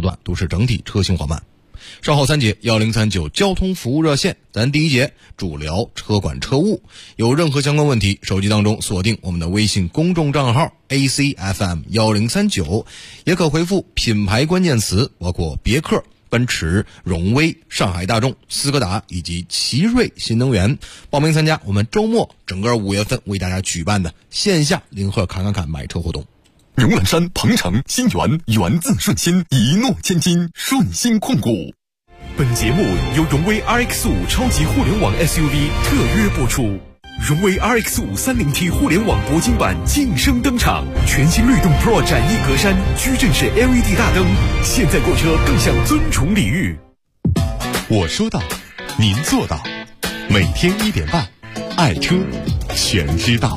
段都是整体车型缓慢。稍后3节1039交通服务热线，咱第一节主聊车管车务。有任何相关问题，手机当中锁定我们的微信公众账号 ACFM1039，也可回复品牌关键词，包括别克、奔驰、荣威、上海大众、斯柯达以及奇瑞新能源。报名参加我们周末整个5月份为大家举办的线下零贺侃买车活动。 荣揽山、鹏程、新源，源自顺心，一诺千金，顺心控股。 本节目由荣威 RX5 超级互联网 SUV 特约播出。荣威 RX5 30T 互联网铂金版晋升登场，全新律动 Pro 展翼格栅，矩阵式 LED 大灯，现在购车更享尊崇礼遇。 我说到，您做到。每天1点半，爱车全知道。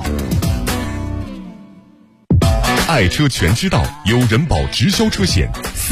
爱车全知道由人保直销车险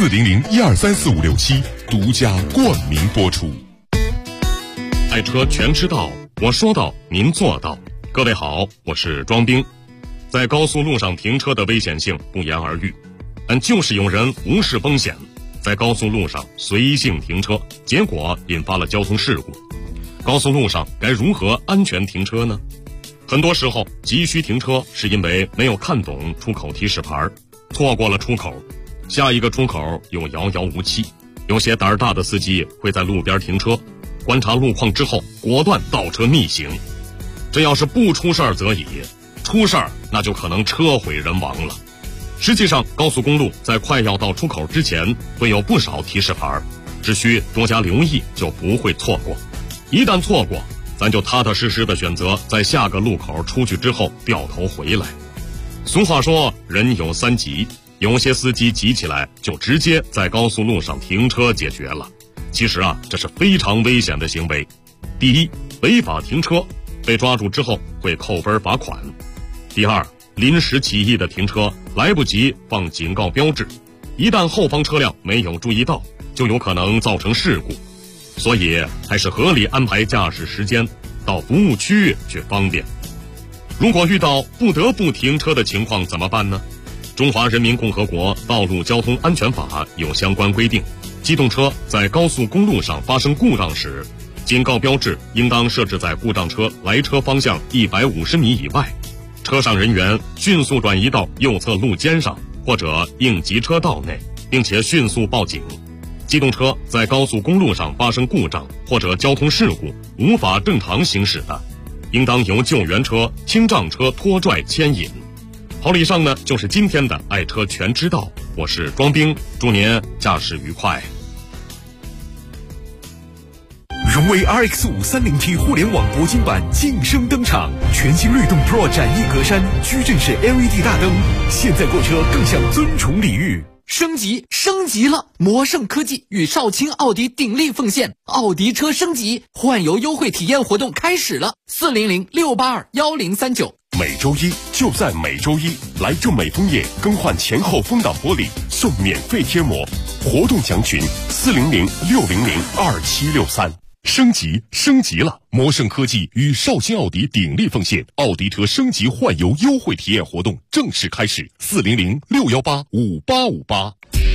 400123456独家冠名播出。 爱车全知道，我说到您做到。各位好，我是庄兵。在高速路上停车的危险性不言而喻，但就是有人无视风险，在高速路上随性停车，结果引发了交通事故。高速路上该如何安全停车呢？很多时候急需停车是因为没有看懂出口提示牌，错过了出口，下一个出口又遥遥无期。有些胆儿大的司机会在路边停车，观察路况之后果断倒车逆行。这要是不出事儿则已，出事儿那就可能车毁人亡了。实际上高速公路在快要到出口之前会有不少提示牌，只需多加留意就不会错过。一旦错过，咱就踏踏实实的选择在下个路口出去之后掉头回来。俗话说人有3急，有些司机急起来就直接在高速路上停车解决了。其实这是非常危险的行为。第一，违法停车，被抓住之后会扣分罚款。第二，临时起意的停车，来不及放警告标志，一旦后方车辆没有注意到，就有可能造成事故。所以还是合理安排驾驶时间，到服务区域去方便。如果遇到不得不停车的情况怎么办呢？中华人民共和国道路交通安全法有相关规定，机动车在高速公路上发生故障时，警告标志应当设置在故障车来车方向150米以外，车上人员迅速转移到右侧路肩上或者应急车道内，并且迅速报警。机动车在高速公路上发生故障或者交通事故无法正常行驶的，应当由救援车、清障车拖拽牵引。好了，以上呢就是今天的爱车全知道，我是庄兵，祝您驾驶愉快。 荣威 RX5 30T 互联网铂金版晋升登场，全新律动 Pro 展翼格栅，矩阵式 LED 大灯，现在购车更享尊崇礼遇。 升级了！魔盛科技与少卿奥迪鼎力奉献，奥迪车升级换油优惠体验活动开始了，400-682-1039。 每周一就在每周一，来正美枫叶更换前后风挡玻璃送免费贴膜，活动详询400-600-2763。升级了！魔盛科技与少卿奥迪鼎力奉献，奥迪车升级换油优惠体验活动正式开始，400-618-5858。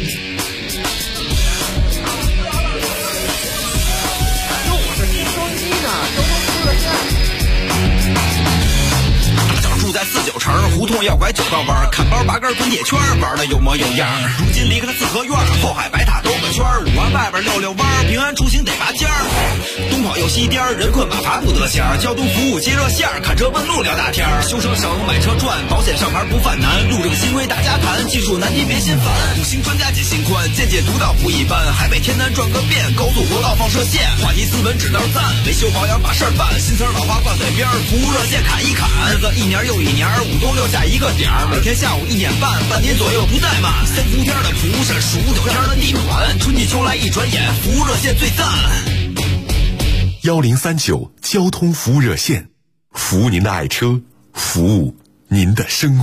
住在49城，胡同要拐9道弯，看包8根滚铁圈，玩的有模有样。如今离开了四合院，后海白塔兜个圈，5环外边溜溜弯，平安出行得拔尖儿。东跑又西颠，人困马乏不得闲，交通服务接热线，看车问路聊大天。修车省，买车赚，保险上牌不犯难，路政新规大家谈，技术难题别心烦。5星专家解心宽，见解独到不一般，海北天南转个遍，高速国道放射线，话题斯文指道赞，维修保养把事儿办，新词老话挂嘴边，服务热线砍一砍，日子一年又一年，5多6下一个点儿，每天下午1点半，半年左右不怠慢。3伏天的蒲扇，数9天的地暖，春季秋来一转眼，服务热线最赞。 1039交通服务热线，服务您的爱车，服务您的生活。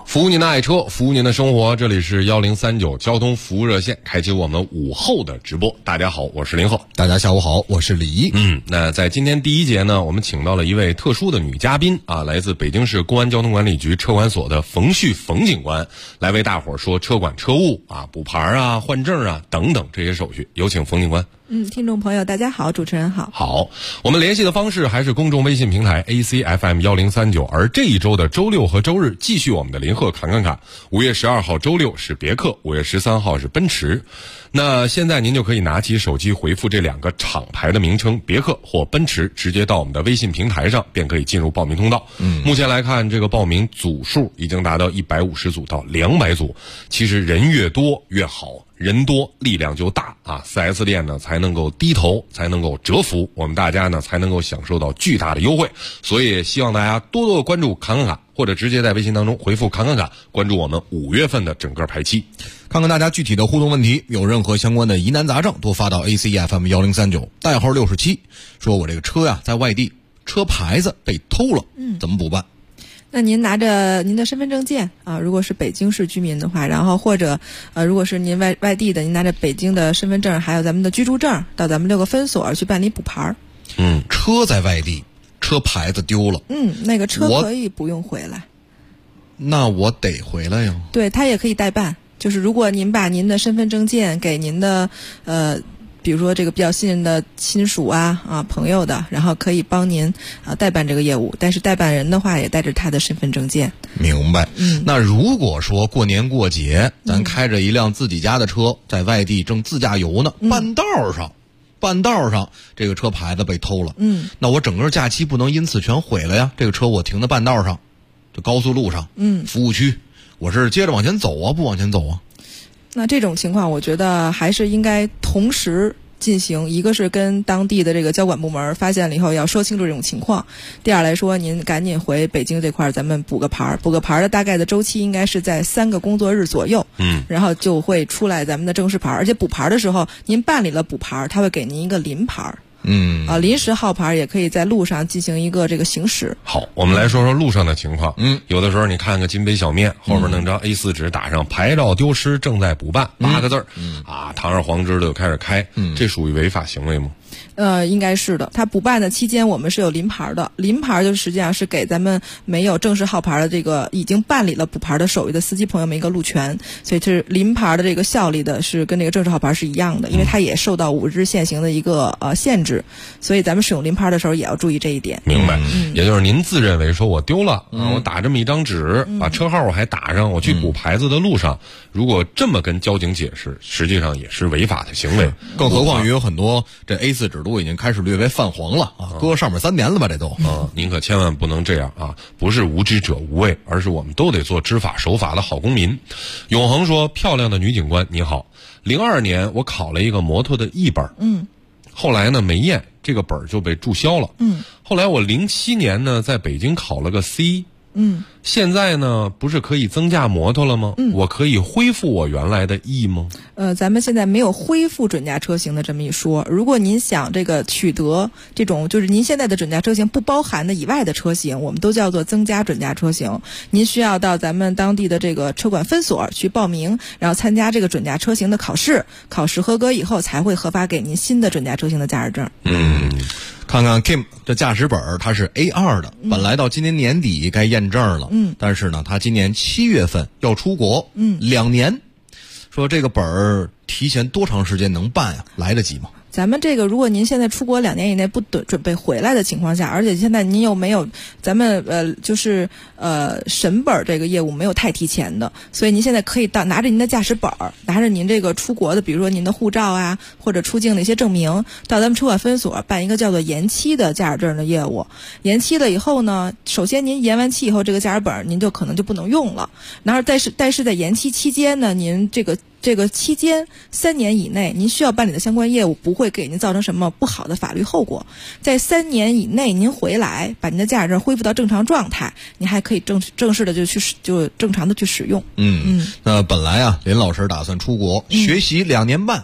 服务您的爱车，服务您的生活。这里是1039交通服务热线，开启我们午后的直播。大家好，我是林鹤。 大家下午好，我是李毅。 那在今天第一节呢，我们请到了一位特殊的女嘉宾啊，来自北京市公安交通管理局车管所的冯旭冯警官，来为大伙儿说车管车务啊、补牌啊、换证啊等等这些手续。有请冯警官。 听众朋友大家好，主持人好。 好，我们联系的方式还是公众微信平台 ACFM1039，而这一周的周六和周日继续我们的林鹤侃侃侃。5月12号周六是别克，5月13号是奔驰。那现在您就可以拿起手机回复这两个厂牌的名称别克或奔驰，直接到我们的微信平台上便可以进入报名通道。目前来看，这个报名组数已经达到150组到200组，其实人越多越好，人多力量就大啊 ！4S 店呢才能够低头，才能够折服，我们大家呢才能够享受到巨大的优惠。所以希望大家多多的关注侃侃侃，或者直接在微信当中回复侃侃侃，关注我们5月份的整个排期。 看看大家具体的互动问题，有任何相关的疑难杂症，多发到 ACFM1039，代号67，说我这个车呀在外地，车牌子被偷了，怎么补办？ 那您拿着您的身份证件啊，如果是北京市居民的话，然后或者如果是您外地的，您拿着北京的身份证还有咱们的居住证，到咱们6个分所去办理补牌。 车在外地，车牌子丢了， 那个车可以不用回来。 那我得回来呀。 对，他也可以代办，就是如果您把您的身份证件给您的比如说这个比较信任的亲属啊朋友的，然后可以帮您代办这个业务，但是代办人的话也带着他的身份证件。 明白。那如果说过年过节，咱开着一辆自己家的车在外地正自驾游呢，半道上这个车牌子被偷了，那我整个假期不能因此全毁了呀。这个车我停在半道上，这高速路上，服务区，我是接着往前走啊，不往前走啊？ 那这种情况我觉得还是应该同时进行，一个是跟当地的这个交管部门发现了以后要说清楚这种情况，第二来说您赶紧回北京这块咱们补个牌的大概的周期应该是在3个工作日左右，然后就会出来咱们的正式牌，而且补牌的时候您办理了补牌，他会给您一个临牌。临时号牌也可以在路上进行一个这个行驶。 好，我们来说说路上的情况。有的时候你看个金杯小面，后边弄张 A4 纸打上牌照丢失正在补办8个字儿，堂而皇之的就开始开，这属于违法行为吗？ 应该是的。它补办的期间我们是有临牌的，临牌就实际上是给咱们没有正式号牌的这个已经办理了补牌的手续的司机朋友们一个路权，所以这是临牌的这个效力的是跟这个正式号牌是一样的，因为它也受到5日限行的一个限制，所以咱们使用临牌的时候也要注意这一点。 明白。也就是您自认为说我丢了我打这么一张纸，把车号我还打上，我去补牌子的路上，如果这么跟交警解释，实际上也是违法的行为。 更何况于有很多这 A4 纸都已经开始略微泛黄了搁上面3年了吧，这都您可千万不能这样啊！不是无知者无畏，而是我们都得做知法守法的好公民。永恒说：“漂亮的女警官，你好，02年我考了一个摩托的E本，后来呢没验，这个本儿就被注销了，后来我07年呢在北京考了个 C，现在呢不是可以增驾摩托了吗？我可以恢复我原来的 E 吗？ 咱们现在没有恢复准驾车型的这么一说。如果您想这个取得这种就是您现在的准驾车型不包含的以外的车型，我们都叫做增加准驾车型。您需要到咱们当地的这个车管分所去报名，然后参加这个准驾车型的考试，考试合格以后才会核发给您新的准驾车型的驾驶证。 看看 Kim 这驾驶本它是 A2 的，本来到今年年底该验证了，但是呢他今年7月份要出国，2年，说这个本儿提前多长时间能办呀？来得及吗？ 咱们这个，如果您现在出国2年以内不准备回来的情况下，而且现在您又没有咱们审本这个业务没有太提前的，所以您现在可以拿着您的驾驶本，拿着您这个出国的，比如说您的护照啊，或者出境的一些证明，到咱们车管分所办一个叫做延期的驾驶证的业务。延期了以后呢，首先您延完期以后，这个驾驶本您就可能就不能用了。然后但是在延期期间呢，您这个期间3年以内，您需要办理的相关业务不会给您造成什么不好的法律后果。在3年以内，您回来把您的驾驶证恢复到正常状态，您还可以正式的就正常的去使用。 那本来林老师打算出国学习2年半，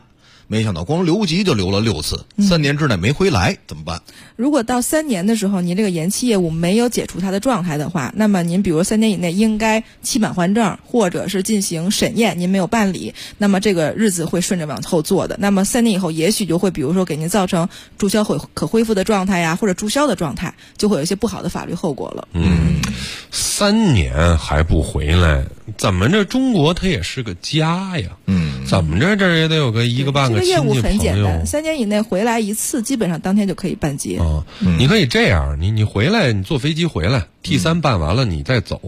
没想到光留级就留了6次，3年之内没回来，怎么办？ 如果到3年的时候，您这个延期业务没有解除它的状态的话，那么您比如3年以内应该期满还证，或者是进行审验，您没有办理，那么这个日子会顺着往后做的。那么3年以后，也许就会比如说给您造成注销可恢复的状态呀，或者注销的状态，就会有一些不好的法律后果了。 3年还不回来，怎么着中国它也是个家呀？怎么着这也得有个1个半个亲戚朋友。 这个业务很简单，3年以内回来1次，基本上当天就可以办结。 你可以这样，你回来，你坐飞机回来，T3办完了你再走。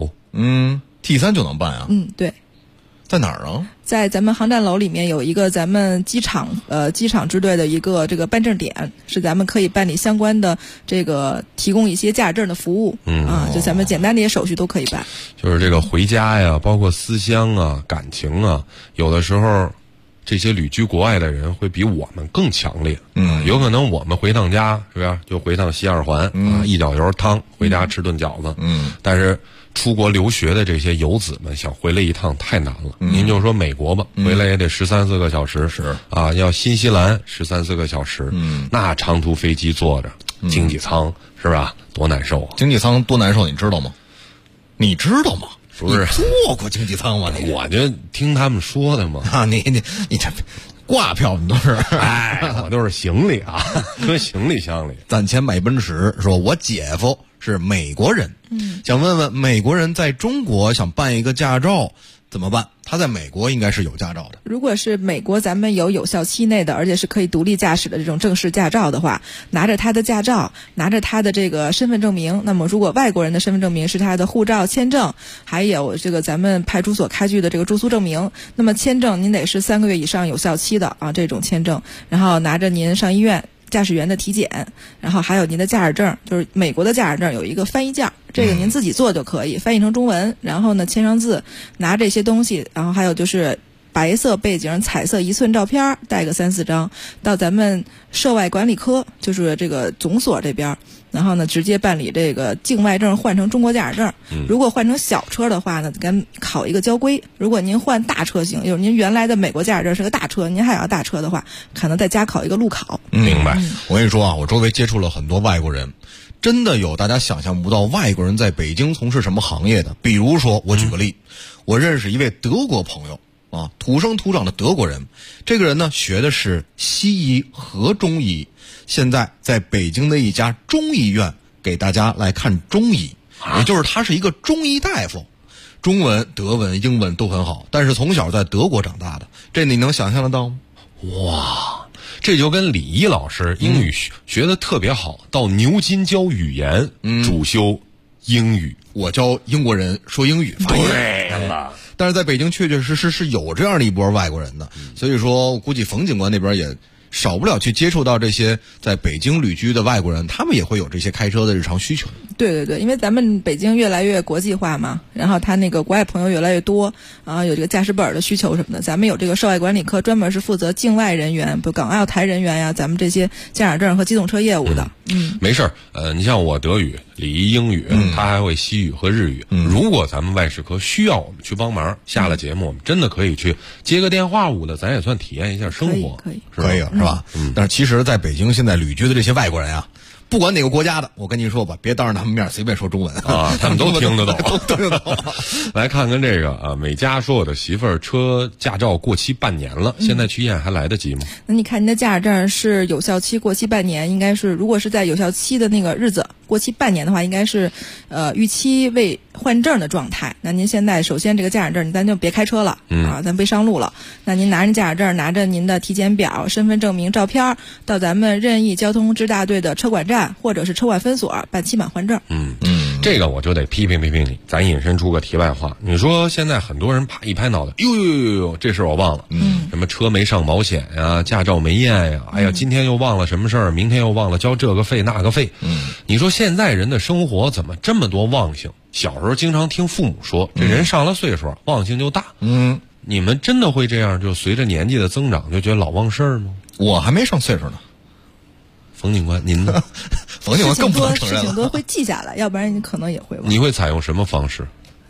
T3就能办啊？ 对。 在哪儿啊？ 在咱们航站楼里面有一个咱们机场支队的一个这个办证点，是咱们可以办理相关的这个提供一些驾驶证的服务。就咱们简单的一些手续都可以办。 就是这个回家呀，包括思乡啊、感情啊，有的时候这些旅居国外的人会比我们更强烈。有可能我们回趟家是吧，就回趟西二环一脚油汤，回家吃顿饺子。但是出国留学的这些游子们想回来一趟太难了。您就说美国吧，回来也得13、14个小时。 是啊，要新西兰13、14个小时。那长途飞机坐着，经济舱是吧，多难受啊！ 经济舱多难受，你知道吗？你知道吗？ 不是坐过经济舱吗？ 我就听他们说的嘛。 你这挂票你都是， 我都是行李啊，搁行李箱里。 攒钱买奔驰，说我姐夫是美国人，想问问美国人在中国想办一个驾照怎么办？他在美国应该是有驾照的。 如果是美国咱们有效期内的，而且是可以独立驾驶的这种正式驾照的话，拿着他的驾照，拿着他的这个身份证明，那么如果外国人的身份证明是他的护照、签证，还有这个咱们派出所开具的这个住宿证明，那么签证您得是3个月以上有效期的啊，这种签证，然后拿着您上医院驾驶员的体检，然后还有您的驾驶证，就是美国的驾驶证有一个翻译件，这个您自己做就可以，翻译成中文，然后呢签上字，拿这些东西，然后还有就是白色背景彩色1寸照片，带个3、4张，到咱们涉外管理科，就是这个总所这边，然后呢直接办理这个境外证换成中国驾驶证。如果换成小车的话呢，咱考一个交规。如果您换大车型，就是您原来的美国驾驶证是个大车，您还要大车的话，可能再加考一个路考。 明白。 我跟你说啊，我周围接触了很多外国人，真的有大家想象不到外国人在北京从事什么行业的。比如说，我举个例，我认识一位德国朋友啊，土生土长的德国人。这个人呢，学的是西医和中医，现在在北京的一家中医院给大家来看中医，也就是他是一个中医大夫，中文、德文、英文都很好，但是从小在德国长大的，这你能想象得到吗？ 哇，这就跟李一老师英语学得特别好，到牛津教语言，主修英语。 我教英国人说英语发音。 对了。 但是在北京确确实实是有这样的一波外国人的，所以说估计冯警官那边也少不了去接触到这些在北京旅居的外国人，他们也会有这些开车的日常需求。 对，因为咱们北京越来越国际化嘛，然后他那个国外朋友越来越多，有这个驾驶本的需求什么的，咱们有这个涉外管理科专门是负责境外人员，比如港澳台人员呀，咱们这些驾驶证和机动车业务的。 没事儿，你像我德语、李一英语，他还会西语和日语。如果咱们外事科需要我们去帮忙，下了节目我们真的可以去接个电话的，咱也算体验一下生活， 可以是吧？但是其实在北京现在旅居的这些外国人啊，不管哪个国家的，我跟您说吧，别当着他们面随便说中文啊，他们都听得懂， 都听得懂。 来看看这个啊，美嘉说我的媳妇儿车驾照过期半年了，现在去验还来得及吗？ 那你看您的驾驶证是有效期过期半年，应该是如果是在有效期的那个日子过期半年的话，应该是逾期未换证的状态。那您现在首先这个驾驶证咱就别开车了咱别上路了。那您拿着驾驶证，拿着您的体检表、身份证明照片，到咱们任意交通支大队的车管站或者是车管分所办期满换证。 这个我就得批评你。咱引申出个题外话，你说现在很多人啪一拍脑袋，呦，这事儿我忘了，什么车没上保险呀，驾照没验呀，哎呀，今天又忘了什么事儿，明天又忘了交这个费那个费。你说现在人的生活怎么这么多忘性？小时候经常听父母说，这人上了岁数忘性就大。你们真的会这样，就随着年纪的增长就觉得老忘事儿吗？ 我还没上岁数呢。 冯警官，您呢？ 冯警官更不能承认了。 事情多会记下来，要不然你可能也会忘。 你会采用什么方式？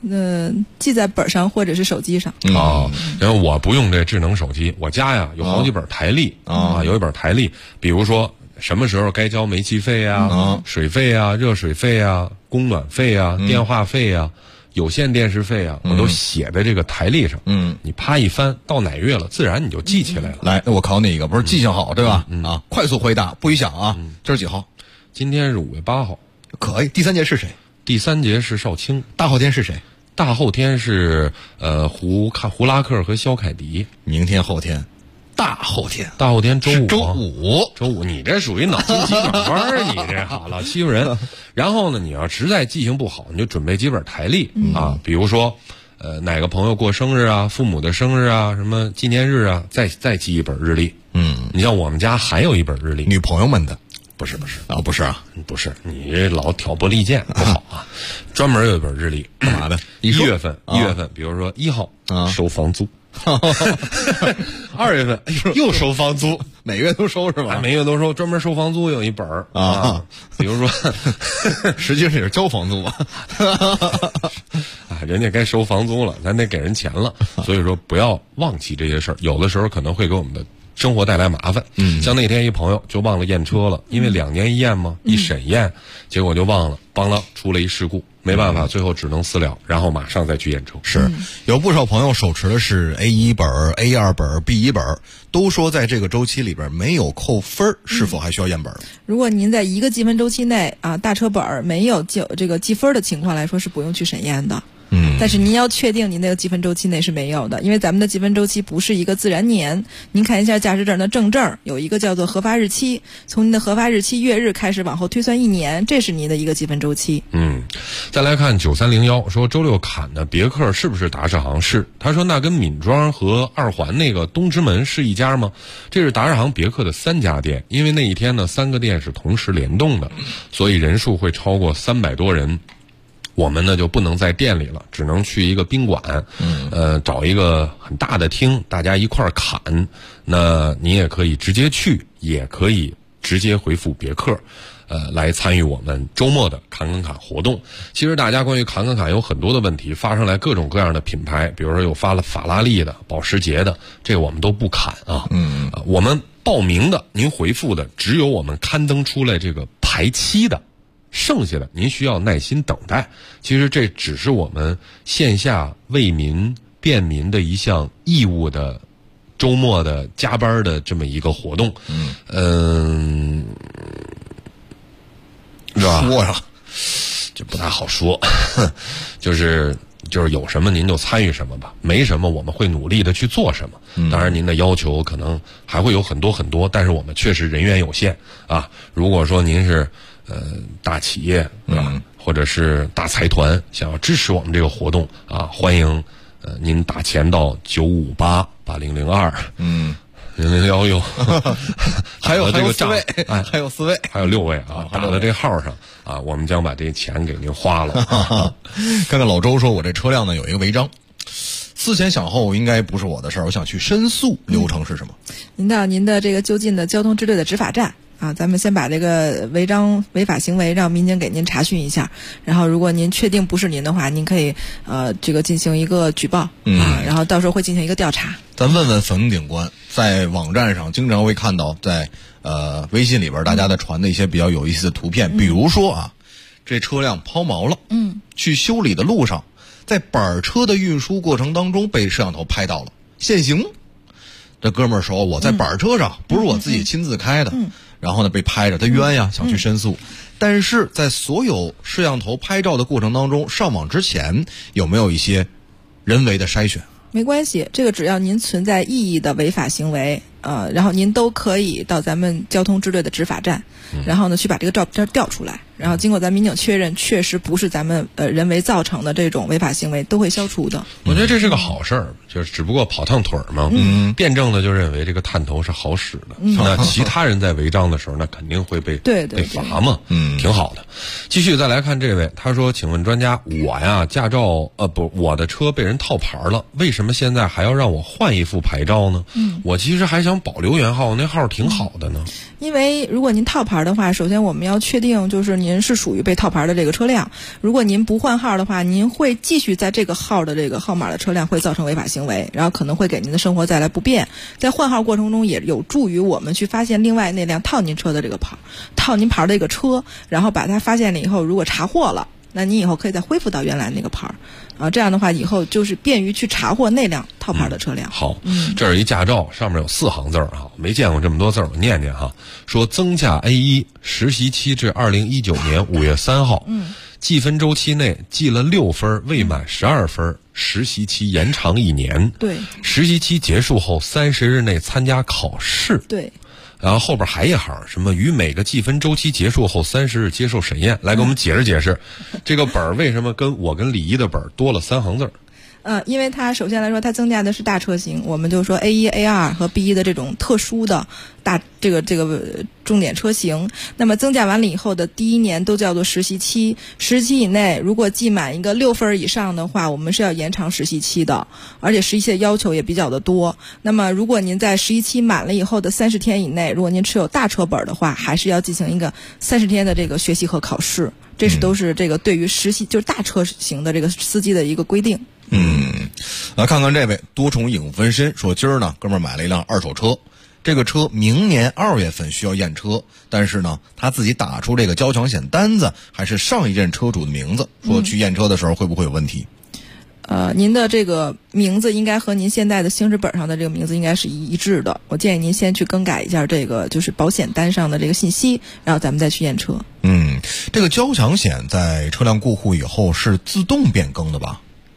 记在本上或者是手机上。 哦，然后我不用这智能手机，我家呀有好几本台历有一本台历，比如说什么时候该交煤气费啊、水费啊、热水费啊、供暖费啊、电话费啊、有线电视费啊，我都写在这个台历上。你啪一翻，到哪月了，自然你就记起来了。 来，我考你一个，不是记性好对吧？快速回答，不许想啊。这是几号？ 今天是5月8号。 可以。第3节是谁？ 第3节是少卿。 大后天是谁？ 大后天是胡拉克和肖凯迪。 明天后天。大后天周五，你这属于脑筋急转弯你这好老欺负人。然后呢，你要实在记性不好，你就准备几本台历啊，比如说哪个朋友过生日啊，父母的生日啊，什么纪念日啊，再记一本日历。你像我们家还有一本日历， 女朋友们的。 不是啊，不是啊， 不是，你这老挑拨离间不好啊。专门有一本日历， 干嘛的 ？1月份，比如说1号收房租。2月份，哎呦，又收房租， 每月都收是吧？ 每月都收，专门收房租有一本啊。比如说， 实际上也是交房租吧。 人家该收房租了，咱得给人钱了。所以说，不要忘记这些事儿，有的时候可能会给我们的生活带来麻烦。像那天一朋友就忘了验车了，因为2年一验嘛，一审验，结果就忘了，出了一事故。没办法，最后只能私了，然后马上再去验车。 是，有不少朋友手持的是 A1 本、A2 本、B1 本，都说在这个周期里边没有扣分，是否还需要验本？ 如果您在一个积分周期内啊，大车本没有这个记分的情况来说，是不用去审验的。但是您要确定您那个积分周期内是没有的，因为咱们的积分周期不是一个自然年。您看一下驾驶证的正证，有一个叫做核发日期，从您的核发日期月日开始往后推算1年，这是您的一个积分周期。 再来看9301说周六砍的别克是不是达世行？是，他说那跟闵庄和2环那个东直门是一家吗？这是达世行别克的3家店，因为那一天呢3个店是同时联动的，所以人数会超过300多人。我们呢就不能在店里了，只能去一个宾馆，找一个很大的厅，大家一块儿砍。那你也可以直接去，也可以直接回复别克，来参与我们周末的砍砍砍活动。其实大家关于砍砍砍有很多的问题，发上来各种各样的品牌，比如说有发了法拉利的、保时捷的，这个我们都不砍啊。我们报名的，您回复的只有我们刊登出来这个排期的。剩下的您需要耐心等待，其实这只是我们线下为民便民的一项义务的周末的加班的这么一个活动。是吧？ 说呀， 就不大好说，就是有什么您就参与什么吧，没什么我们会努力的去做什么。当然您的要求可能还会有很多很多，但是我们确实人员有限啊。如果说您是大企业对吧，或者是大财团想要支持我们这个活动啊，欢迎您打钱到95880020011 还有这个 4位，还有4位， 还有6位啊，打到这号上啊，我们将把这钱给您花了。 看看老周说，我这车辆呢有一个违章，思前想后应该不是我的事儿，我想去申诉，流程是什么？ 您到您的这个就近的交通支队的执法站啊，咱们先把这个违法行为让民警给您查询一下，然后如果您确定不是您的话，您可以这个进行一个举报啊，然后到时候会进行一个调查。 咱问问冯警官，在网站上经常会看到在微信里边大家在传的一些比较有意思的图片，比如说啊，这车辆抛锚了，去修理的路上，在板车的运输过程当中被摄像头拍到了，限行。这哥们儿说我在板车上，不是我自己亲自开的，然后呢被拍着，他冤呀，想去申诉。但是在所有摄像头拍照的过程当中，上网之前有没有一些人为的筛选？ 没关系，这个只要您存在异议的违法行为，然后您都可以到咱们交通支队的执法站，然后呢去把这个照片调出来，然后经过咱民警确认，确实不是咱们人为造成的这种违法行为，都会消除的。 我觉得这是个好事儿，就是只不过跑趟腿儿嘛。辩证的就认为这个探头是好使的，那其他人在违章的时候，那肯定会被被罚嘛。挺好的。继续再来看这位，他说：“请问专家，我呀驾照我的车被人套牌了，为什么现在还要让我换一副牌照呢？我其实还想保留原号，那号挺好的呢。” 因为如果您套牌的话，首先我们要确定就是您您是属于被套牌的这个车辆。如果您不换号的话，您会继续在这个号的这个号码的车辆会造成违法行为，然后可能会给您的生活带来不便。在换号过程中，也有助于我们去发现另外那辆套您车的这个套您牌的这个车，然后把它发现了以后，如果查获了，那你以后可以再恢复到原来那个牌啊，这样的话以后就是便于去查获那辆套牌的车辆。 好，这是一驾照，上面有4行字啊，没见过这么多字儿，我念念哈。说增驾 A1 实习期至2019年5月3号，计分周期内记了6分，未满12分，实习期延长1年。 对， 实习期结束后30日内参加考试。 对。 然后后边还一行，什么于每个计分周期结束后30日接受审验。来给我们解释解释，这个本儿为什么跟李一的本儿多了3行字？ 因为它首先来说，它增加的是大车型，我们就说 A1、A2 和 B1 的这种特殊的大这个重点车型。那么增加完了以后的第1年都叫做实习期，实习期以内如果记满一个6分以上的话，我们是要延长实习期的，而且实习期的要求也比较的多。那么如果您在实习期满了以后的30天以内，如果您持有大车本的话，还是要进行一个30天的这个学习和考试。这是都是这个对于实习就是大车型的这个司机的一个规定。 来看看这位多重影分身说，今儿呢哥们儿买了一辆2手车，这个车明年2月份需要验车，但是呢他自己打出这个交强险单子还是上一任车主的名字，说去验车的时候会不会有问题？ 您的这个名字应该和您现在的行驶本上的这个名字应该是一致的。我建议您先去更改一下这个就是保险单上的这个信息，然后咱们再去验车。 这个交强险在车辆过户以后是自动变更的吧？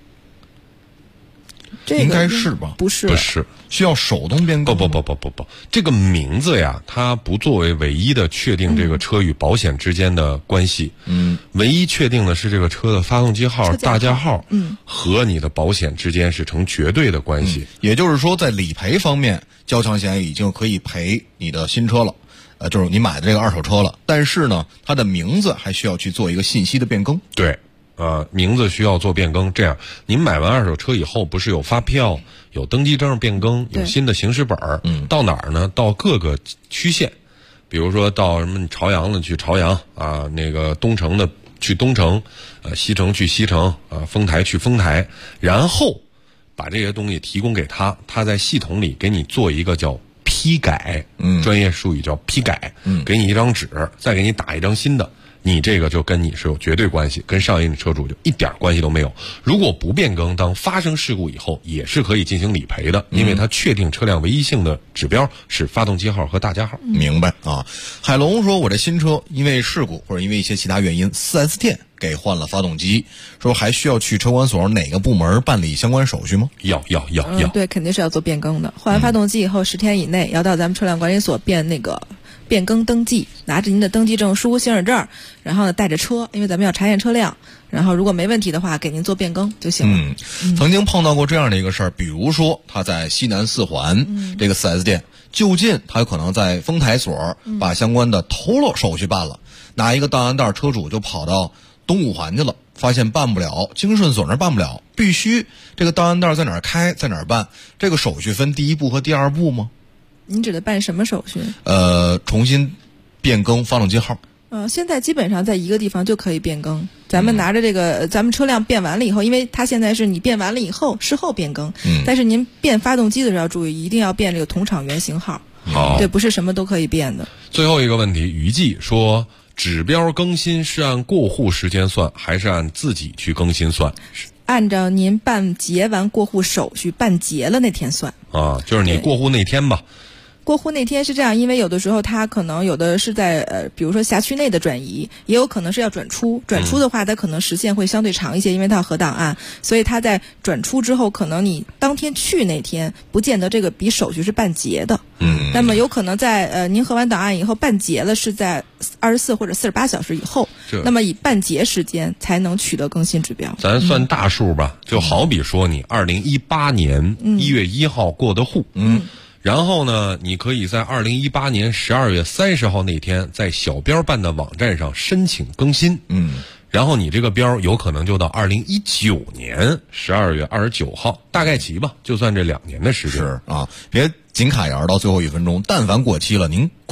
这个应该是吧？ 不是， 需要手动变更。 不，这个名字呀，它不作为唯一的确定这个车与保险之间的关系。唯一确定的是这个车的发动机号、大架号，和你的保险之间是成绝对的关系。 也就是说，在理赔方面，交强险已经可以赔你的新车了。就是你买的这个2手车了，但是呢，它的名字还需要去做一个信息的变更。 对，名字需要做变更。这样，您买完2手车以后，不是有发票、有登记证变更、有新的行驶本儿，到哪儿呢？到各个区县，比如说到什么朝阳的去朝阳啊，那个东城的去东城，西城去西城，丰台去丰台，然后把这些东西提供给他，他在系统里给你做一个叫批改，专业术语叫批改，给你一张纸，再给你打一张新的，你这个就跟你是有绝对关系，跟上一任车主就一点关系都没有。如果不变更，当发生事故以后，也是可以进行理赔的，因为它确定车辆唯一性的指标是发动机号和大架号。 明白啊？海龙说，我这新车因为事故或者因为一些其他原因，4S店给换了发动机，说还需要去车管所哪个部门办理相关手续吗？ 要。 对，肯定是要做变更的。换完发动机以后10天以内要到咱们车辆管理所变更登记，拿着您的登记证书、行驶证，然后呢带着车，因为咱们要查验车辆，然后如果没问题的话，给您做变更就行了。 曾经碰到过这样的一个事儿，比如说他在西南4环这个4S店就近，他有可能在丰台所把相关的投落手续办了，拿一个档案袋，车主就跑到东5环去了，发现办不了，京顺所那办不了，必须这个档案袋在哪儿开，在哪儿办。这个手续分第1步和第2步吗？ 您指的办什么手续？ 重新变更发动机号。 现在基本上在一个地方就可以变更。咱们拿着这个，咱们车辆变完了以后，因为它现在是你变完了以后事后变更，但是您变发动机的时候要注意，一定要变这个同厂原型号。 好， 对，不是什么都可以变的。 最后一个问题，于记说，指标更新是按过户时间算，还是按自己去更新算？ 按照您结完过户手续办结了那天算。 就是你过户那天吧。 过户那天是这样，因为有的时候它可能有的是在比如说辖区内的转移，也有可能是要转出。转出的话，它可能时限会相对长一些，因为它要核档案，所以它在转出之后，可能你当天去那天，不见得这个笔手续是办结的。那么有可能在您核完档案以后办结了，是在24或者48小时以后，那么以办结时间才能取得更新指标。 咱算大数吧，就好比说你2018年1月1号过的户，然后呢，你可以在2018年12月30号那天在小标办的网站上申请更新。然后你这个标有可能就到2019年12月29号，大概齐吧，就算这2年的时间。 是啊，别紧卡沿到最后1分钟，但凡过期了，您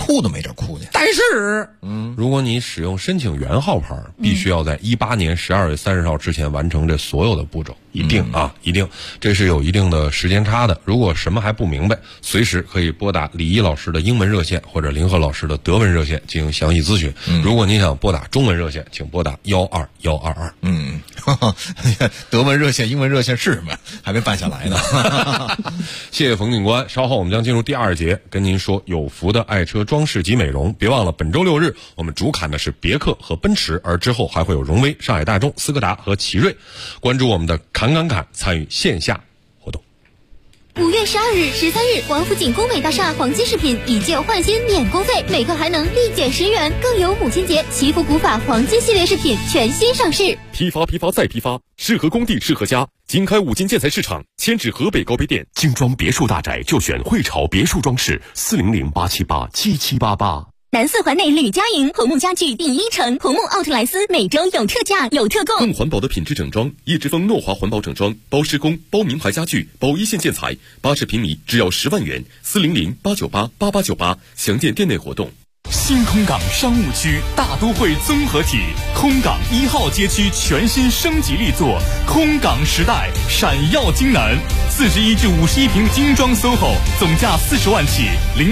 酷都没这酷去。 但是， 如果你使用申请原号牌，必须要在18年12月30号之前完成这所有的步骤，一定，这是有一定的时间差的。如果什么还不明白，随时可以拨打李毅老师的英文热线或者林鹤老师的德文热线进行详细咨询。如果你想拨打中文热线，请拨打12122。 德文热线、英文热线是什么？还没办下来呢。 谢谢冯警官，稍后我们将进入第2节，跟您说有福的爱车装饰及美容。别忘了本周6日我们主砍的是别克和奔驰，而之后还会有荣威、上海大众、斯柯达和奇瑞。关注我们的砍，参与线下活动。 5月12日、13日，王府井工美大厦黄金饰品以旧换新免工费，每个还能立减10元，更有母亲节祈福古法黄金系列饰品全新上市。 批发再批发，适合工地适合家。经开五金建材市场，迁至河北高碑店。精装别墅大宅就选汇潮别墅装饰，400-878-7788。 南4环内吕家营红木家具第1城，红木奥特莱斯每周有特价有特供， 更环保的品质整装，叶之峰诺华环保整装，包施工，包名牌家具，包一线建材，80平米只要10万元，400-898-8898，详见店内活动。 新空港商务区大都会综合体，空港1号街区全新升级力作，空港时代闪耀京南，41至51平精装 SOHO， 总价40万起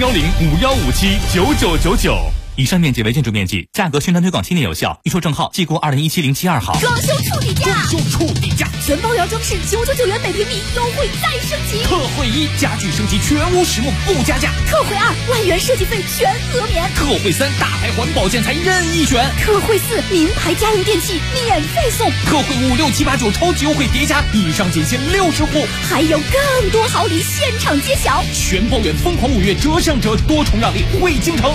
，010-5157-9999。以上面积为建筑面积，价格宣传推广7年有效，预售证号即估2017-07-2号。 装修处底价，全包圆装饰999元每平米，优惠再升级。 特惠1，家具升级全屋实木不加价； 特惠2，万元设计费全额免； 特惠3，大牌环保建材任意选； 特惠4，名牌家用电器免费送； 特惠5、6、7、8、9超级优惠叠加，以上仅限60户， 还有更多好礼现场揭晓。 全包圆疯狂5月折上折，多重让利惠京城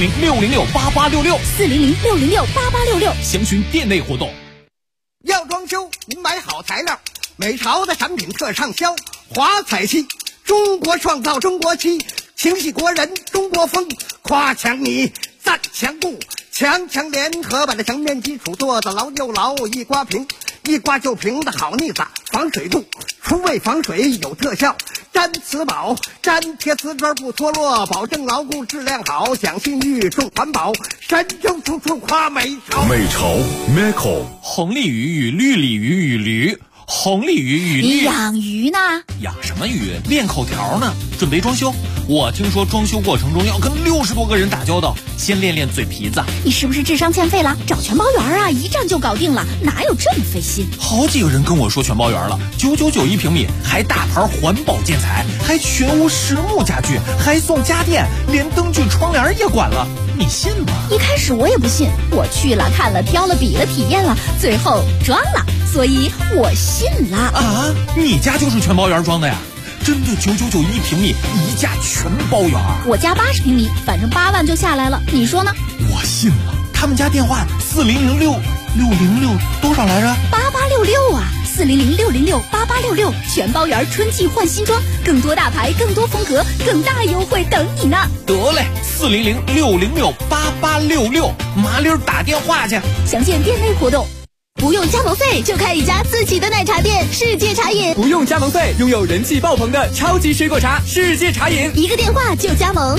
，400-606-8866，400-606-8866，详询店内活动。 要装修，您买好材料，美潮的产品特畅销。华彩漆，中国创造中国漆，情系国人中国风，夸墙泥，赞墙布，强联合版的墙面基础做得牢又牢，一刮平，一刮就平的好腻子，防水度，除味防水有特效。粘瓷宝，粘贴瓷砖不脱落，保证牢固质量好，讲信誉重环保，神州处处夸美潮。 美潮 Meco， 红鲤鱼与绿鲤鱼与驴，红鲤鱼与你养鱼呢？ 养什么鱼？练口条呢。准备装修，我听说装修过程中要跟60多个人打交道，先练练嘴皮子。 你是不是智商欠费了？找全包圆啊，一站就搞定了，哪有这么费心？ 好几个人跟我说全包圆了，999一平米，还大牌环保建材，还全屋实木家具，还送家电，连灯具窗帘也管了，你信吗？ 一开始我也不信，我去了看了挑了比了体验了，最后装了，所以我信了。 啊，你家就是全包圆装的呀？真的999一平米，一价全包圆。 我家80平米，反正8万就下来了，你说呢？ 我信了。他们家电话4006多少来着 ？8866啊，400-606-8866，全包圆春季换新装，更多大牌，更多风格，更大优惠等你呢。 得嘞，400-606-8866，麻溜打电话去。 详见店内活动。不用加盟费就开一家自己的奶茶店，世界茶饮。 不用加盟费，拥有人气爆棚的超级水果茶，世界茶饮。 一个电话就加盟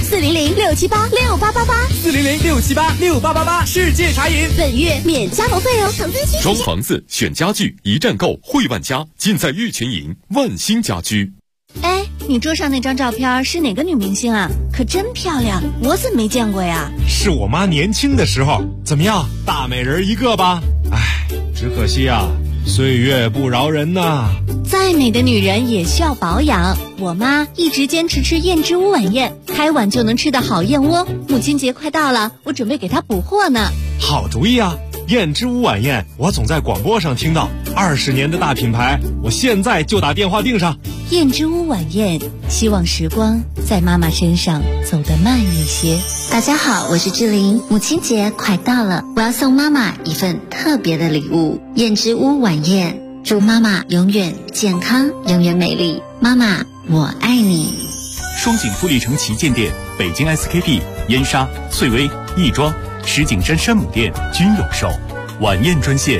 ，400-678-6888，400-678-6888， 世界茶饮。 本月免加盟费哦，等分期。 装房子、选家具，一站购，汇万家，尽在玉泉营万兴家居。 哎，你桌上那张照片是哪个女明星啊？可真漂亮，我怎么没见过呀？ 是我妈年轻的时候。怎么样，大美人一个吧？哎，只可惜啊，岁月不饶人呐。 再美的女人也需要保养。我妈一直坚持吃燕之屋晚宴，开碗就能吃的好燕窝。母亲节快到了，我准备给她补货呢。 好主意啊！燕之屋晚宴，我总在广播上听到，20年的大品牌，我现在就打电话订上。 燕之屋晚宴，希望时光在妈妈身上走得慢一些。大家好，我是志玲，母亲节快到了，我要送妈妈一份特别的礼物——燕之屋晚宴，祝妈妈永远健康，永远美丽。妈妈，我爱你。 双井富力城旗舰店、北京 SKP、燕莎、翠微、亦庄、石景山山姆店均有售。晚宴专线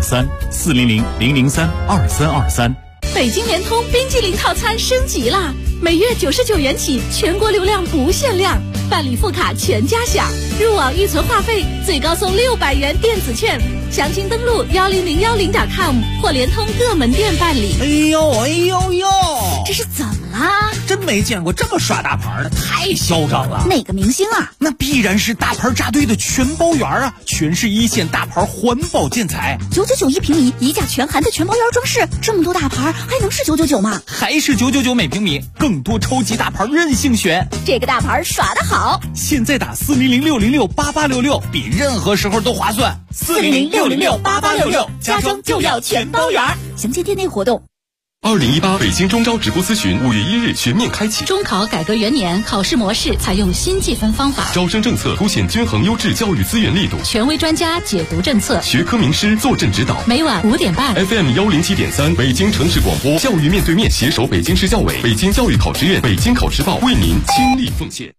400-003-2323，400-003-2323。 北京联通冰激凌套餐升级啦！ 每月99元起，全国流量不限量，办理副卡全家享，入网预存话费最高送600元电子券。详情登录1010.com 或联通各门店办理。 哎呦， 这是怎么了？ 真没见过这么耍大牌的，太嚣张了。 哪个明星啊？ 那必然是大牌扎堆的全包园啊，全是一线大牌环保建材 ，999一平米，一价全含的全包园装饰，这么多大牌还能是999吗？ 还是999每平米，更多超级大牌任性选。 这个大牌耍得好， 现在打400-606-8866，比任何时候都划算。 400-606-8866，家装就要全包园。详见店内活动。 2018北京中招直播咨询5月1日全面开启。 中考改革元年，考试模式采用新计分方法， 招生政策凸显均衡优质教育资源力度， 权威专家解读政策， 学科名师坐镇指导。 每晚5点半 FM 107.3北京城市广播，教育面对面携手北京市教委、北京教育考试院、北京考试报为您倾力奉献。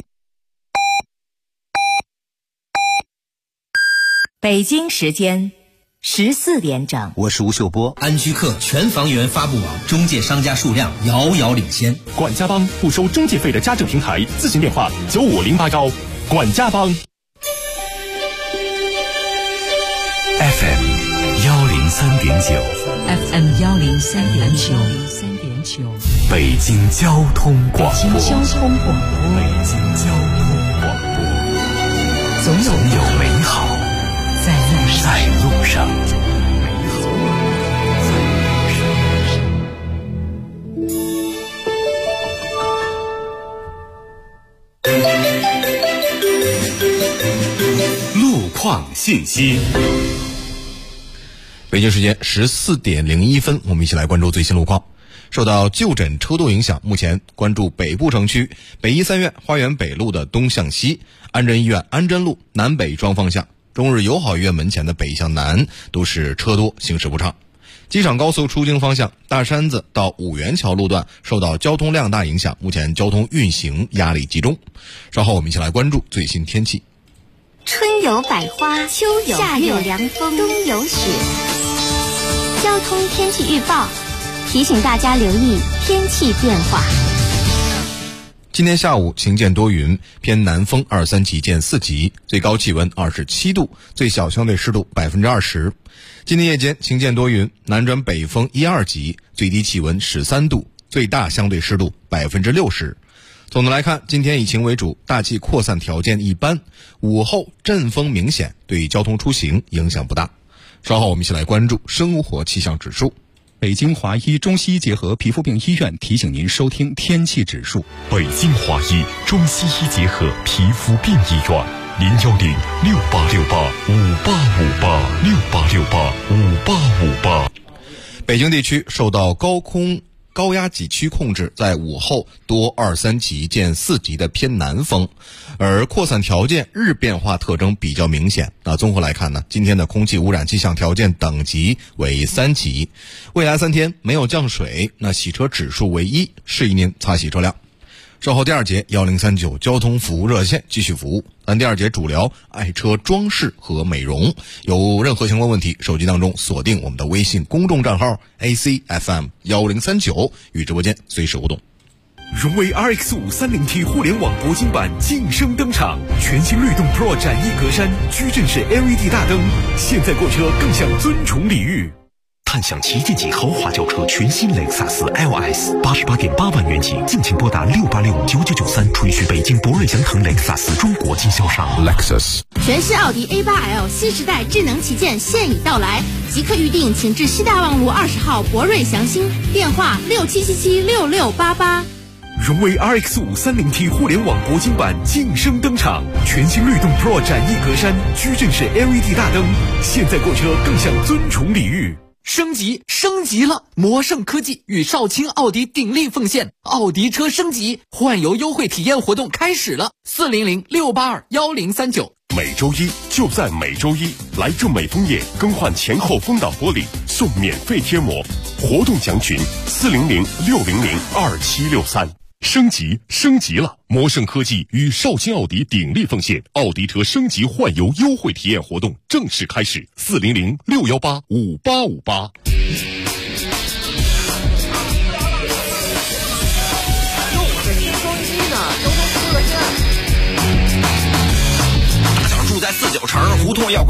北京时间14点整， 我是吴秀波。安居客全房源发布网中介商家数量遥遥领先。 管家帮不收中介费的家政平台，咨询电话9508管家帮。 FM 103.9 FM 103.9 北京交通广播。 北京交通广播， 总有美好在路上。路况信息。 北京时间14点01分，我们一起来关注最新路况。受到就诊车多影响，目前关注北部城区北医三院花园北路的东向西、安贞医院安贞路南北双方向、中日友好医院门前的北向南都是车多，行驶不畅。机场高速出京方向大山子到五元桥路段受到交通量大影响，目前交通运行压力集中。稍后我们一起来关注最新天气。 春有百花，秋有夏有凉风，冬有雪。交通天气预报提醒大家留意天气变化。 今天下午晴见多云，偏南风2-3级见4级，最高气温27度，最小相对湿度20%。今天夜间晴见多云，南转北风1-2级，最低气温13度，最大相对湿度60%。总的来看，今天以晴为主，大气扩散条件一般，午后阵风明显，对交通出行影响不大。稍后我们一起来关注生活气象指数。 北京华医中西医结合皮肤病医院提醒您收听天气指数。 北京华医中西医结合皮肤病医院，010-6868-5858，6868-5858。 北京地区受到高压脊区控制，在午后多2-3级见4级的偏南风，而扩散条件日变化特征比较明显。那综合来看呢，今天的空气污染气象条件等级为3级，未来3天没有降水，那洗车指数为1，适宜您擦洗车辆。稍后第二节1039交通服务热线继续服务。咱第二节主聊爱车装饰和美容，有任何相关问题，手机当中锁定我们的微信公众账号 ACFM 1039，与直播间随时互动。 荣威 RX5 30T 互联网铂金版晋升登场，全新律动 Pro 展翼格栅，矩阵式 LED 大灯，现在购车更享尊崇礼遇。探享旗舰级豪华轿车全新雷克萨斯 LS 88.8万元起，敬请拨打68659993，垂询北京博瑞祥腾雷克萨斯中国经销商 Lexus。 全新奥迪 A8L 新时代智能旗舰现已到来，即刻预定，请至西大望路20号博瑞祥兴，电话67776688。 荣威 RX5 30T 互联网铂金版晋升登场，全新律动 Pro 展翼格栅，矩阵式 LED 大灯，现在购车更享尊崇礼遇。 升级了！魔盛科技与少卿奥迪鼎力奉献，奥迪车升级换油优惠体验活动开始了，400-682-1039。 每周一就在每周一，来正美枫叶更换前后风挡玻璃送免费贴膜，活动详询400-600-2763。升级了！魔盛科技与少卿奥迪鼎力奉献，奥迪车升级换油优惠体验活动正式开始，400-618-5858。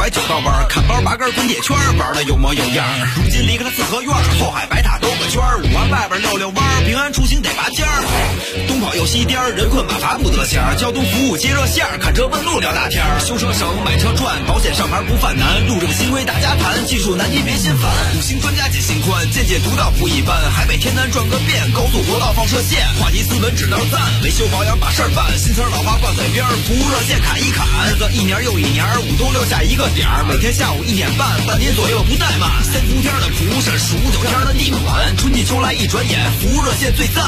拐九道弯，看包拔根滚铁圈，玩的有模有样。如今离开了四合院，后海白塔兜个圈，5环外边溜溜弯，平安出行得拔尖儿。东跑又西颠，人困马乏不得闲。交通服务接热线，看车问路聊大天。修车省，买车赚，保险上牌不犯难。路政新规大家谈，技术难题别心烦。5星专家解心宽，见解独到不一般。海北天南转个遍，高速国道放射线，话题斯文只能赞。维修保养把事儿办，新词老话挂嘴边，服务热线砍一砍。日子一年又一年，5冬6夏一个点儿，每天下午1点半，半年左右不怠慢。3伏天的蒲是数9天的地暖，春季秋来一转眼，服务热线最赞。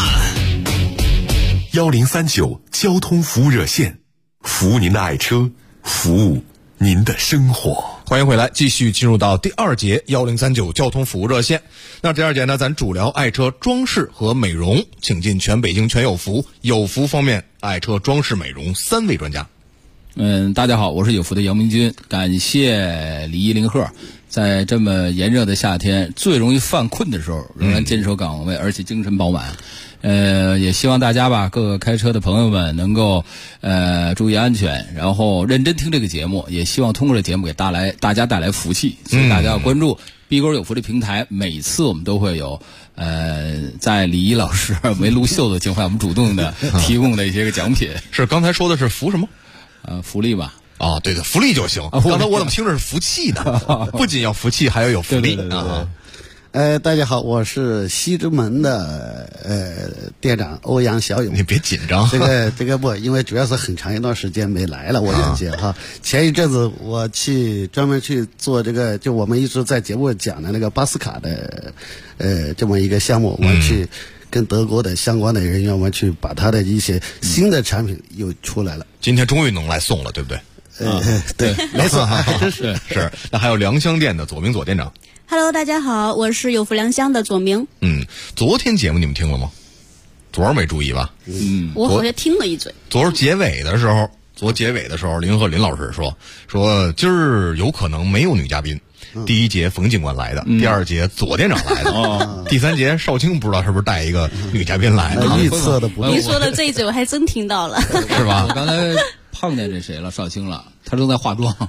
1039交通服务热线，服务您的爱车，服务您的生活。 欢迎回来，继续进入到第2节1039交通服务热线。那第2节呢，咱主聊爱车装饰和美容，请进全北京全有福，有福方面爱车装饰美容3位专家。 大家好，我是有福的杨明军，感谢李一林鹤，在这么炎热的夏天，最容易犯困的时候，仍然坚守岗位，而且精神饱满。也希望大家吧，各个开车的朋友们能够注意安全，然后认真听这个节目，也希望通过这节目给大家带来福气。所以大家要关注逼沟有福的平台，每次我们都会有在李一老师没露袖的情况下，我们主动的提供的一些个奖品。 是刚才说的是福什么？ 福利吧。 哦，对的，福利就行。刚才我怎么听着是福气呢？不仅要福气，还要有福利啊。 大家好，我是西直门的店长欧阳小勇。 你别紧张， 这个不，因为主要是很长一段时间没来了，我感觉哈。前一阵子我专门去做这个，就我们一直在节目讲的那个巴斯卡的这么一个项目，我去跟德国的相关的人员，我们去把他的一些新的产品又出来了。 今天终于能来送了，对不对？ 对，没错，还真是。 是。那还有良乡店的左明左店长。 Hello， 大家好，我是有福良乡的左明。 昨天节目你们听了吗？昨儿没注意吧？ 我好像听了一嘴。 昨儿结尾的时候，林鹤林老师说今儿有可能没有女嘉宾。第1节冯警官来的，第2节左店长来的，第3节少卿不知道是不是带一个女嘉宾来的。 预测的不对。 您说的这一嘴我还真听到了， 是吧？ 我刚才碰见这谁了，少卿了，他正在化妆，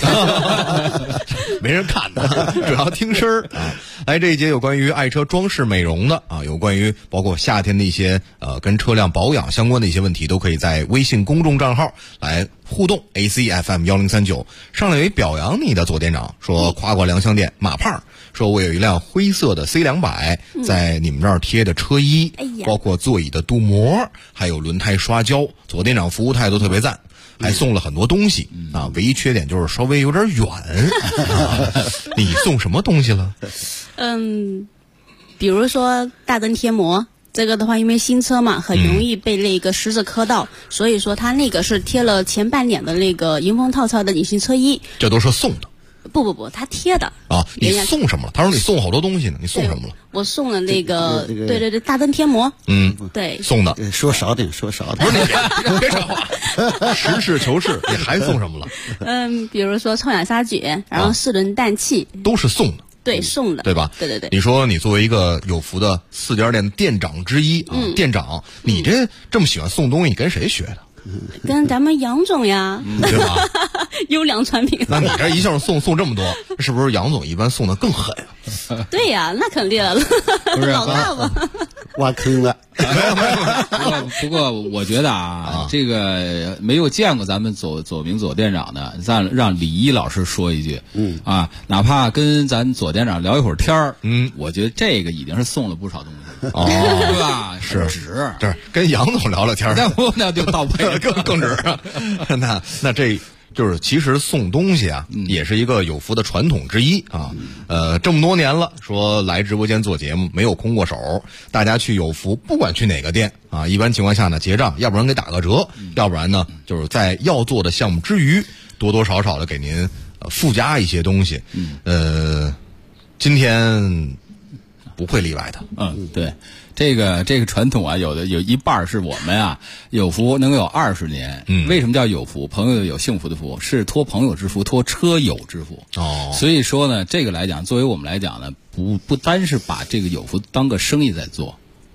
没人看的，主要听声儿。来，这一节有关于爱车装饰美容的有关于包括夏天的一些跟车辆保养相关的一些问题，都可以在微信公众账号来互动。ACFM 1039上来有一表扬你的左店长，说夸过良乡店马胖，说我有一辆灰色的 C200，在你们这儿贴的车衣，包括座椅的镀膜，还有轮胎刷胶，左店长服务态度特别赞。还送了很多东西唯一缺点就是稍微有点远。你送什么东西了？ 比如说大灯贴膜，这个的话因为新车嘛，很容易被那个石子磕到，所以说它那个是贴了前半脸的那个迎风套操的隐形车衣。 这都是送的？ 不，他贴的。 你送什么了？他说你送好多东西呢，你送什么了？ 我送了那个，对，大灯贴膜。对， 送的。 说少点。不是你别说话，实事求是。你还送什么了？ 比如说超氧砂卷，然后4轮氮气， 都是送的。 对，送的， 对吧？ 对。 你说你作为一个有福的4家店店长之一店长，你这么喜欢送东西，你跟谁学的？ 跟咱们杨总呀， 对吧？ 优良产品。 那你这一下送这么多，是不是杨总一般送的更狠？ 对呀，那肯定了，老大嘛。 挖坑了。 不过我觉得这个没有见过咱们左明左店长的，咱让李一老师说一句，哪怕跟咱左店长聊一会儿天儿，我觉得这个已经是送了不少东西，对吧？ 是值， 这跟杨总聊聊天， 那就倒赔更值。那这。就是其实送东西也是一个有福的传统之一这么多年了，说来直播间做节目没有空过手，大家去有福不管去哪个店一般情况下呢结账，要不然给打个折，要不然呢就是在要做的项目之余多多少少的给您附加一些东西。今天不会例外的。 对。这个传统有一半是我们有福能有20年。为什么叫有福？朋友有幸福的福，是托朋友之福，托车友之福。所以说呢，这个来讲，作为我们来讲呢，不单是把这个有福当个生意在做，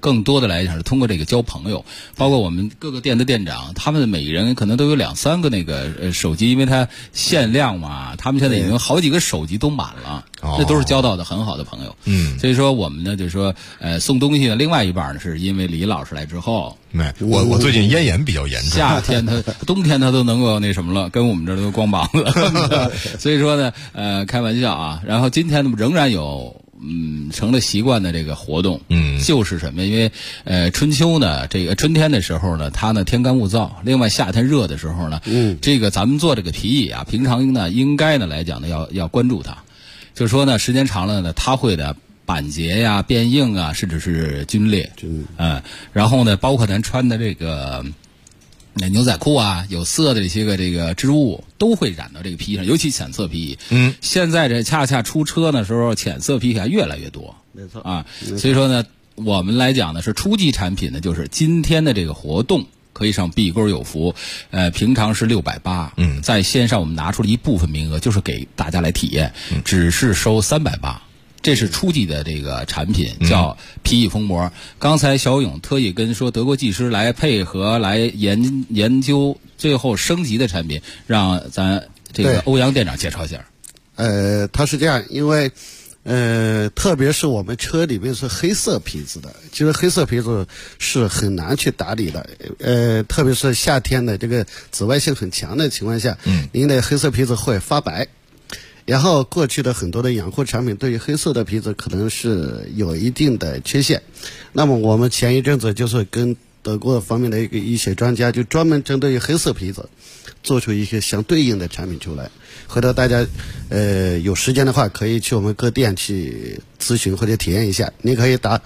更多的来讲是通过这个交朋友，包括我们各个店的店长，他们每人可能都有2-3个那个手机，因为它限量嘛，他们现在已经有好几个手机都满了，这都是交到的很好的朋友。所以说我们呢就是说送东西呢，另外一半呢是因为李老师来之后， 我最近咽炎比较严重， 夏天冬天他都能够那什么了，跟我们这儿都光膀子，所以说呢开玩笑啊。然后今天呢仍然有成了习惯的这个活动，就是什么？因为春秋呢，这个春天的时候呢，它呢天干物燥，另外夏天热的时候呢，这个咱们做这个皮椅啊，平常呢应该呢来讲呢要关注它，就是说呢时间长了呢，它会的板结呀、变硬啊，甚至是皲裂，然后呢，包括咱穿的这个牛仔裤啊，有色的这些个这个织物都会染到这个皮上，尤其浅色皮。现在这恰恰出车的时候，浅色皮还越来越多。 没错啊，所以说呢，我们来讲呢是初级产品呢，就是今天的这个活动可以上碧钩有福，平常是680，在线上我们拿出了一部分名额，就是给大家来体验，只是收380。这是初级的这个产品，叫皮椅封膜。刚才小勇特意跟说德国技师来配合来研究，最后升级的产品，让咱这个欧阳店长介绍一下。 它是这样，因为特别是我们车里面是黑色皮子的，其实黑色皮子是很难去打理的。特别是夏天的这个紫外线很强的情况下，您的黑色皮子会发白。然后过去的很多的养护产品对于黑色的皮子可能是有一定的缺陷，那么我们前一阵子就是跟德国方面的一些专家就专门针对于黑色皮子做出一些相对应的产品出来。回头大家有时间的话可以去我们各店去咨询或者体验一下，您可以打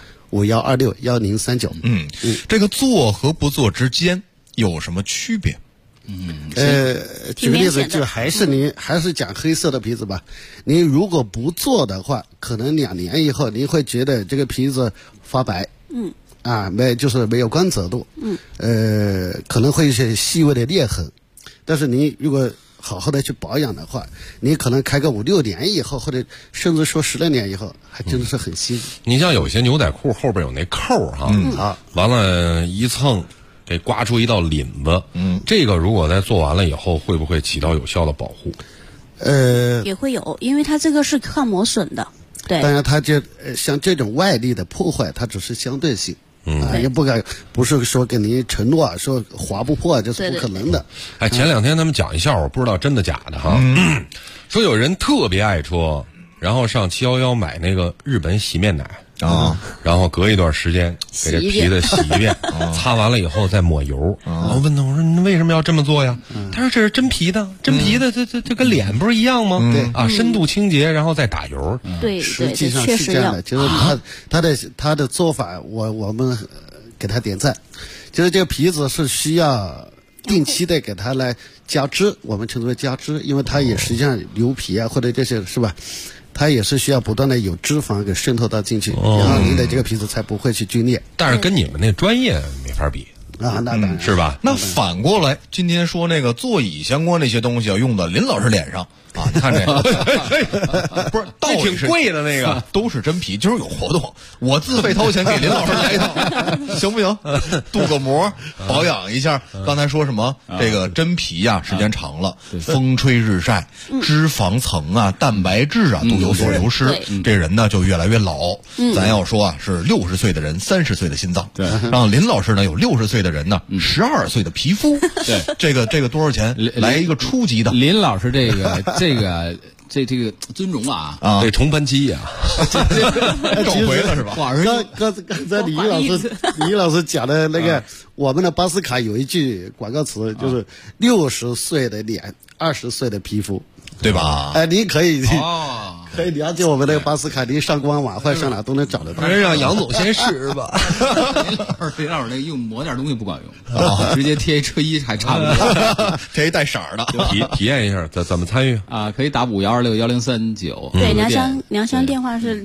51261039。 这个做和不做之间有什么区别？ 举个例子，就还是讲黑色的皮子吧。您如果不做的话，可能2年以后您会觉得这个皮子发白，就是没有光泽度，可能会有一些细微的裂痕。但是您如果好好的去保养的话，你可能开个5-6年以后，或者甚至说10来年以后，还真的是很新。 你像有些牛仔裤后边有那扣哈，完了一蹭。给刮出一道领子，这个如果在做完了以后，会不会起到有效的保护？ 也会有，因为它这个是抗磨损的。对， 当然它就像这种外力的破坏，它只是相对性，也不是说给您承诺说划不破，这是不可能的。 前2天他们讲一笑话，不知道真的假的哈，说有人特别爱车，然后上711买那个日本洗面奶。然后隔一段时间给这皮子洗一遍，擦完了以后再抹油。我问他，我说你为什么要这么做呀？他说这是真皮的，这跟脸不是一样吗？深度清洁，然后再打油。 对， 实际上是这样的，就是他的做法，我们给他点赞。就是这个皮子是需要定期的给它来加脂，我们称之为加脂，因为它也实际上牛皮啊或者这些是吧？它也是需要不断的有脂肪给渗透到进去，然后你的这个皮子才不会去皲裂。 但是跟你们那专业没法比啊，那当然是吧？ 那反过来，今天说那个座椅相关那些东西要用到林老师脸上啊，你看这个不是倒挺贵的那个，都是真皮。今儿有活动，我自费掏钱给林老师来一套，行不行？镀个膜，保养一下。刚才说什么？这个真皮呀，时间长了，风吹日晒，脂肪层啊、蛋白质啊都有所流失，这人呢就越来越老。咱要说啊，是60岁的人30岁的心脏，让林老师呢有60岁的人呢12岁的皮肤。 对， 这个多少钱？来一个初级的。 林老师这个尊荣啊， 这重喷漆呀， 找回了是吧？ 刚才李老师讲的那个，我们的巴斯卡有一句广告词，就是60岁的脸，20岁的皮肤， 对吧？ 你可以可以了解我们那个巴斯卡，你上官网或者上哪都能找得到。 让杨总先试吧。 林老师那用抹点东西不管用，直接贴车衣还差不多， 贴一带色的。 体验一下，怎么参与啊？可以打51261039。 对，良乡电话是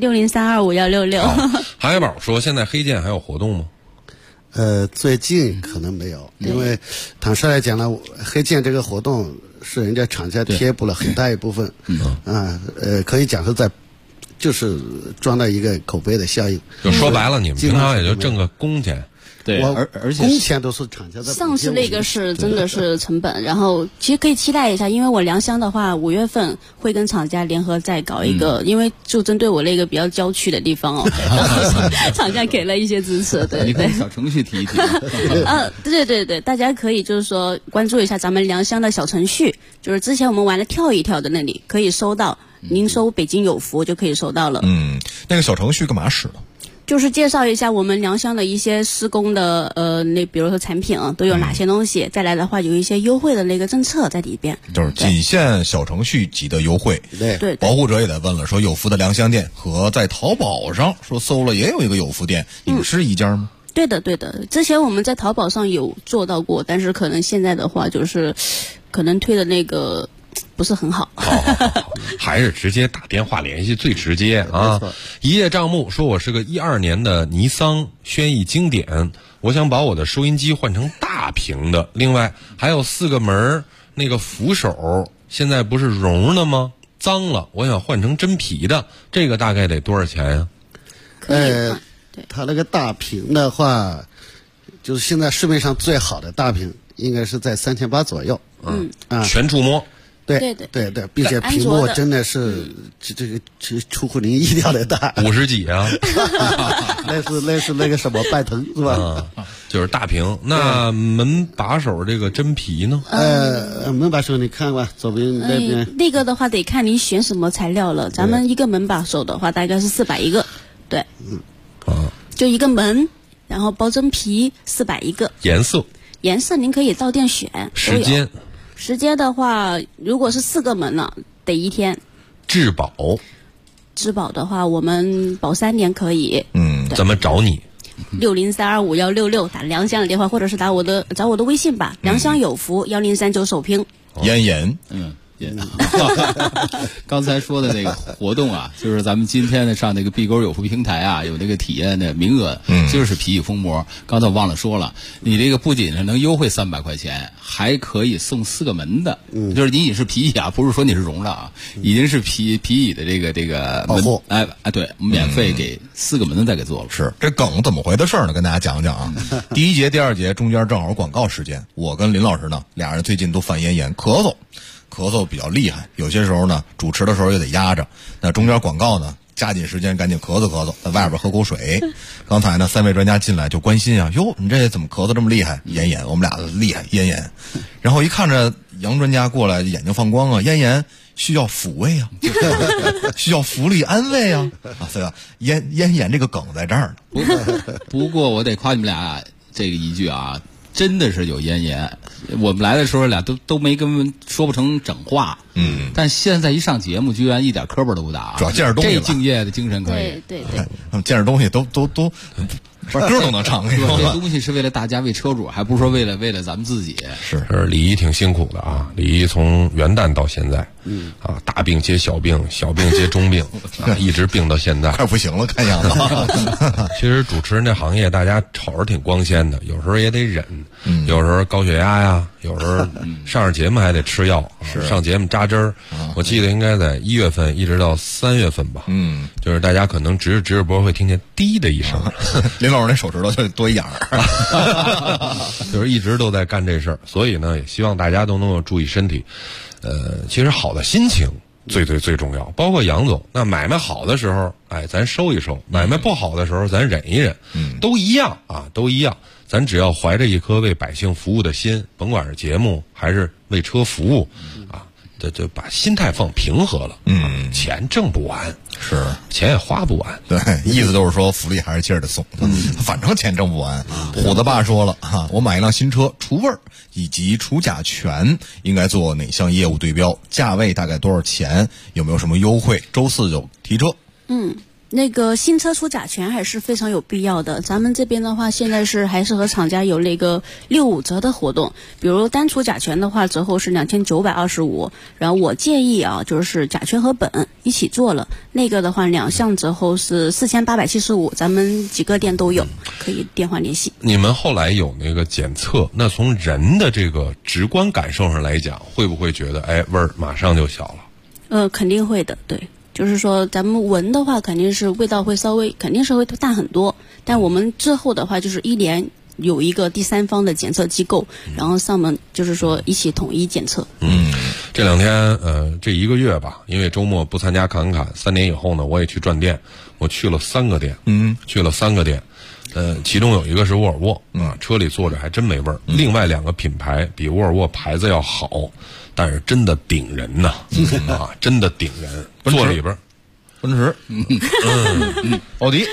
60325166。 韩小宝说，现在黑剑还有活动吗？ 最近可能没有，因为坦率来讲呢，黑剑这个活动是人家厂家贴补了很大一部分，可以讲是在就是赚到一个口碑的效应。 就说白了，你们平常也就挣个工钱。 对，而且工钱都是厂家在。 上次那个是真的是成本，然后其实可以期待一下，因为我良乡的话，5月份会跟厂家联合再搞一个，因为就针对我那个比较郊区的地方哦，然后厂家给了一些支持，对你跟小程序提一提。 对，大家可以就是说关注一下咱们良乡的小程序，就是之前我们玩的跳一跳的那里可以收到，您搜北京有福就可以收到了。 那个小程序干嘛使的？ 就是介绍一下我们良乡的一些施工的比如说产品都有哪些东西，再来的话有一些优惠的那个政策在里边， 就是仅限小程序级的优惠。 对， 保护者也在问了，说有福的良乡店和在淘宝上说搜了也有一个有福店，你们是一家吗？ 对的，之前我们在淘宝上有做到过，但是可能现在的话就是可能推的那个不是很好。 好，还是直接打电话联系最直接啊！一叶障目说，我是个12年的尼桑轩逸经典，我想把我的收音机换成大屏的，另外还有4个门那个扶手现在不是绒的吗？脏了，我想换成真皮的，这个大概得多少钱呀？ 它那个大屏的话，就是现在市面上最好的大屏应该是在3800左右。 全触摸。 对，并且屏幕真的是这个出乎您意料的大 ，50几啊， 类似那个什么拜腾是吧？ 就是大屏。那门把手这个真皮呢？ 门把手你看吧，左边那边。 那个的话得看您选什么材料了。咱们一个门把手的话大概是400一个，对，就一个门，然后包真皮400一个。颜色您可以到店选。时间的话，如果是4个门呢，得1天。 质保的话，我们保3年可以。 怎么找你 ？603256166打良乡的电话，或者是找我的微信吧。良乡有福1039首拼。 妍。 刚才说的那个活动啊，就是咱们今天呢上那个碧沟有福平台啊，有那个体验的名额，就是皮椅封膜。刚才我忘了说了，你这个不仅是能优惠300块钱，还可以送4个门的，就是你也是皮椅啊，不是说你是绒的啊，已经是皮椅的这个保护。 对，我们免费给4个门的再给做了。 是这梗怎么回的事呢？跟大家讲讲啊。第1节、第2节中间正好广告时间，我跟林老师呢俩人最近都犯咽炎，咳嗽比较厉害，有些时候呢主持的时候也得压着，那中间广告呢加紧时间赶紧咳嗽，在外边喝口水。刚才呢3位专家进来就关心啊，哟，你这怎么咳嗽这么厉害？咽炎，我们俩厉害咽炎。然后一看着杨专家过来，眼睛放光啊，咽炎需要抚慰啊，需要福利安慰啊，所以咽炎这个梗在这儿呢。 不过我得夸你们俩这个一句啊，真的是有咽炎。我们来的时候俩都没说不成整话，但现在一上节目居然一点磕巴都不打， 主要见着东西了， 这敬业的精神可以。 对， 见着东西都歌都能唱。 这东西是为了大家，为车主，还不是说为了咱们自己。 是李姨挺辛苦的啊，李姨从元旦到现在，大病接小病，小病接中病，一直病到现在， 快不行了，看样子。 其实主持人这行业，大家瞅着挺光鲜的，有时候也得忍，有时候高血压呀，有时候上节目还得吃药，上节目扎针儿。我记得应该在1月份一直到3月份吧，就是大家可能直着播会听见滴的一声。 林老师那手指头就多一眼儿， 就是一直都在干这事儿，所以呢，也希望大家都能够注意身体。其实好的心情最重要，包括杨总，那买卖好的时候，咱收一收；买卖不好的时候，咱忍一忍，都一样啊，都一样。咱只要怀着一颗为百姓服务的心，甭管是节目还是为车服务，就把心态放平和了。钱挣不完， 是钱也花不完。 对，意思就是说福利还是接着送，反正钱挣不完。虎子爸说了哈，我买一辆新车，除味儿以及除甲醛应该做哪项业务对标？价位大概多少钱？有没有什么优惠？周4就提车。 那个新车除甲醛还是非常有必要的。咱们这边的话，现在还是和厂家有那个65折的活动，比如单除甲醛的话，折后是2925。然后我建议啊，就是甲醛和苯一起做了，那个的话2项折后是4875，咱们几个店都有，可以电话联系。 你们后来有那个检测，那从人的这个直观感受上来讲，会不会觉得味儿马上就小了？ 肯定会的，对。 就是说咱们闻的话，肯定是味道会肯定是会淡很多。但我们之后的话，就是1年有一个第三方的检测机构，然后上面就是说一起统一检测。 这2天这1个月吧，因为周末不参加侃侃，3年以后呢，我也去转店，我去了3个店，去了3个店。其中有一个是沃尔沃，车里坐着还真没味儿。另外2个品牌比沃尔沃牌子要好，但是真的顶人呐，真的顶人。坐里边， 奔驰，奥迪。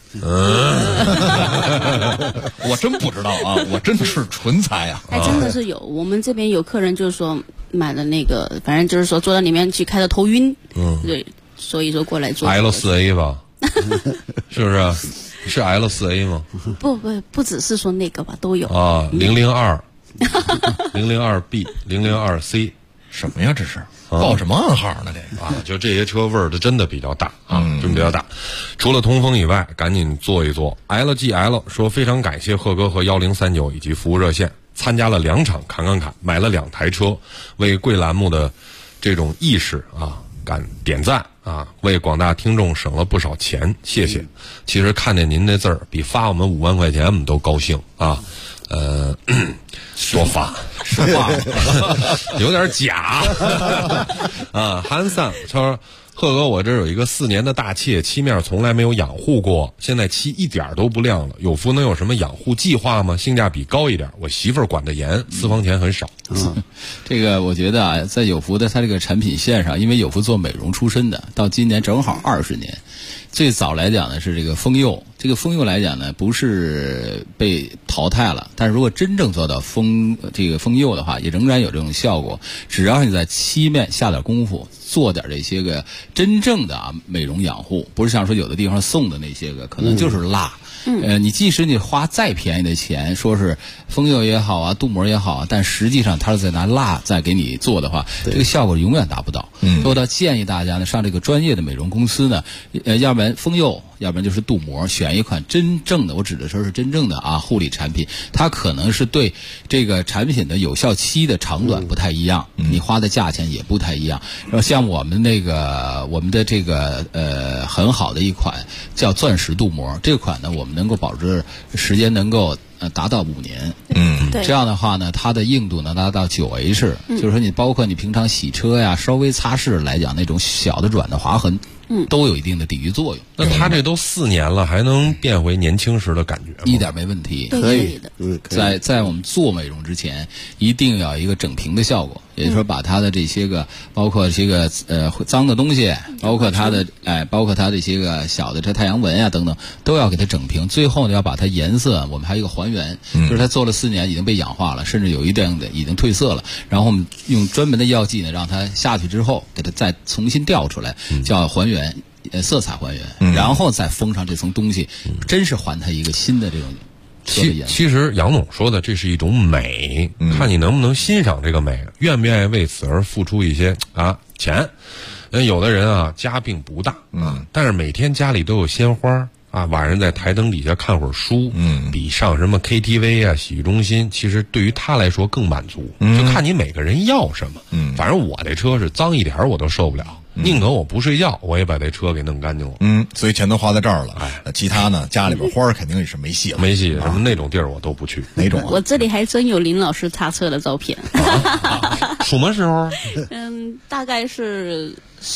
我真不知道啊，我真是纯猜啊。 还真的是有，我们这边有客人就是说买了那个，反正就是说坐到里面去开的头晕，对，所以说过来做。 L4A 吧，是不是？是 L4A 吗？ 不只是说那个吧，都有啊。002、002B、002C， 什么呀？这是报什么暗号呢？这个就这些车味儿的真的比较大啊，真比较大。除了通风以外，赶紧坐一坐。LGL 说非常感谢贺哥和1039以及服务热线，参加了2场侃，买了2台车，为贵栏目的这种意识敢点赞啊，为广大听众省了不少钱，谢谢。其实看见您这字儿，比发我们5万块钱我们都高兴啊。多发是发有点假啊。韩桑说，贺哥，我这有一个4年的大切，漆面从来没有养护过，现在漆一点都不亮了，有福能有什么养护计划吗？性价比高一点，我媳妇儿管得严，私房钱很少。 这个我觉得在有福的它这个产品线上，因为有福做美容出身的，到今年正好20年。最早来讲呢是这个丰釉，这个丰釉来讲呢不是被淘汰了，但是如果真正做到丰釉的话，也仍然有这种效果。只要你在漆面下点功夫，做点这些个真正的美容养护，不是像说有的地方送的那些个，可能就是蜡。你即使你花再便宜的钱，说是丰釉也好啊，镀膜也好啊，但实际上它是在拿蜡再给你做的话，这个效果永远达不到。所以我倒建议大家呢，上这个专业的美容公司呢，要不然丰釉，要不然就是镀膜，选一款真正的，我指的是真正的护理产品，它可能是对这个产品的有效期的长短不太一样，你花的价钱也不太一样。然后像我们的这个很好的一款叫钻石镀膜，这款呢我们能够保证时间能够达到5年。这样的话呢，它的硬度能达到9H，就是说你包括你平常洗车呀，稍微擦拭来讲，那种小的软的划痕，都有一定的抵御作用。 那它这都4年了，还能变回年轻时的感觉吗？ 一点没问题， 可以的。 在我们做美容之前，一定要有一个整平的效果，也就是说把它的这些个，包括这个脏的东西，包括它的这些个小的这太阳纹啊等等，都要给它整平。最后呢，要把它颜色，我们还有一个还原，就是它做了4年已经被氧化了，甚至有一定的已经褪色了，然后我们用专门的药剂呢，让它下去之后，给它再重新调出来，叫还原。色彩还原，然后再封上这层东西，真是还它一个新的这种其实杨总说的这是一种美，看你能不能欣赏这个美，愿不愿意为此而付出一些钱。有的人家并不大但是每天家里都有鲜花晚上在台灯底下看会儿书，比上什么 KTV 洗浴中心，其实对于他来说更满足。就看你每个人要什么。反正我这车是脏一点我都受不了。宁可我不睡觉，我也把这车给弄干净了。 所以钱都花在这儿了。其他呢，家里边花肯定也是没戏了。 没戏，什么那种地儿我都不去。 哪种？ 我这里还真有林老师擦车的照片。 什么时候？ 大概是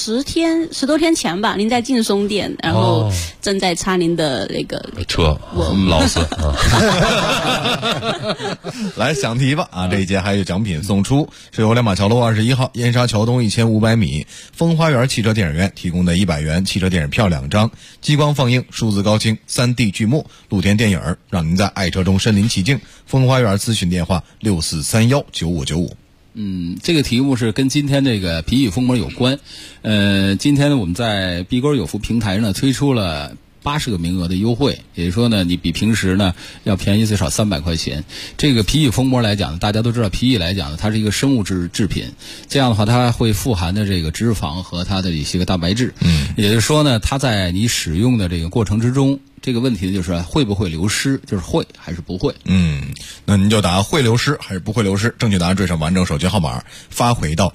10多天前吧。您在劲松店，然后正在擦您的那个车，老四来想题吧这一节还有奖品送出，是由亮马桥路21号燕莎桥东1500米风花园汽车电影院提供的100元汽车电影票2张，激光放映、数字高清、3D 剧目、露天电影，让您在爱车中身临其境。风花园咨询电话64319595。 这个题目是跟今天这个皮宇风膜有关。今天呢，我们在碧沟有福平台上推出了 80个名额的优惠，也就是说呢，你比平时呢要便宜最少300块钱。这个皮翼蜂膜来讲，大家都知道，皮翼来讲呢，它是一个生物制品，这样的话它会富含的这个脂肪和它的一些个蛋白质。也就是说呢，它在你使用的这个过程之中，这个问题就是会不会流失，就是会还是不会。 那您就答会流失还是不会流失，正确答案缀上完整手机号码发回到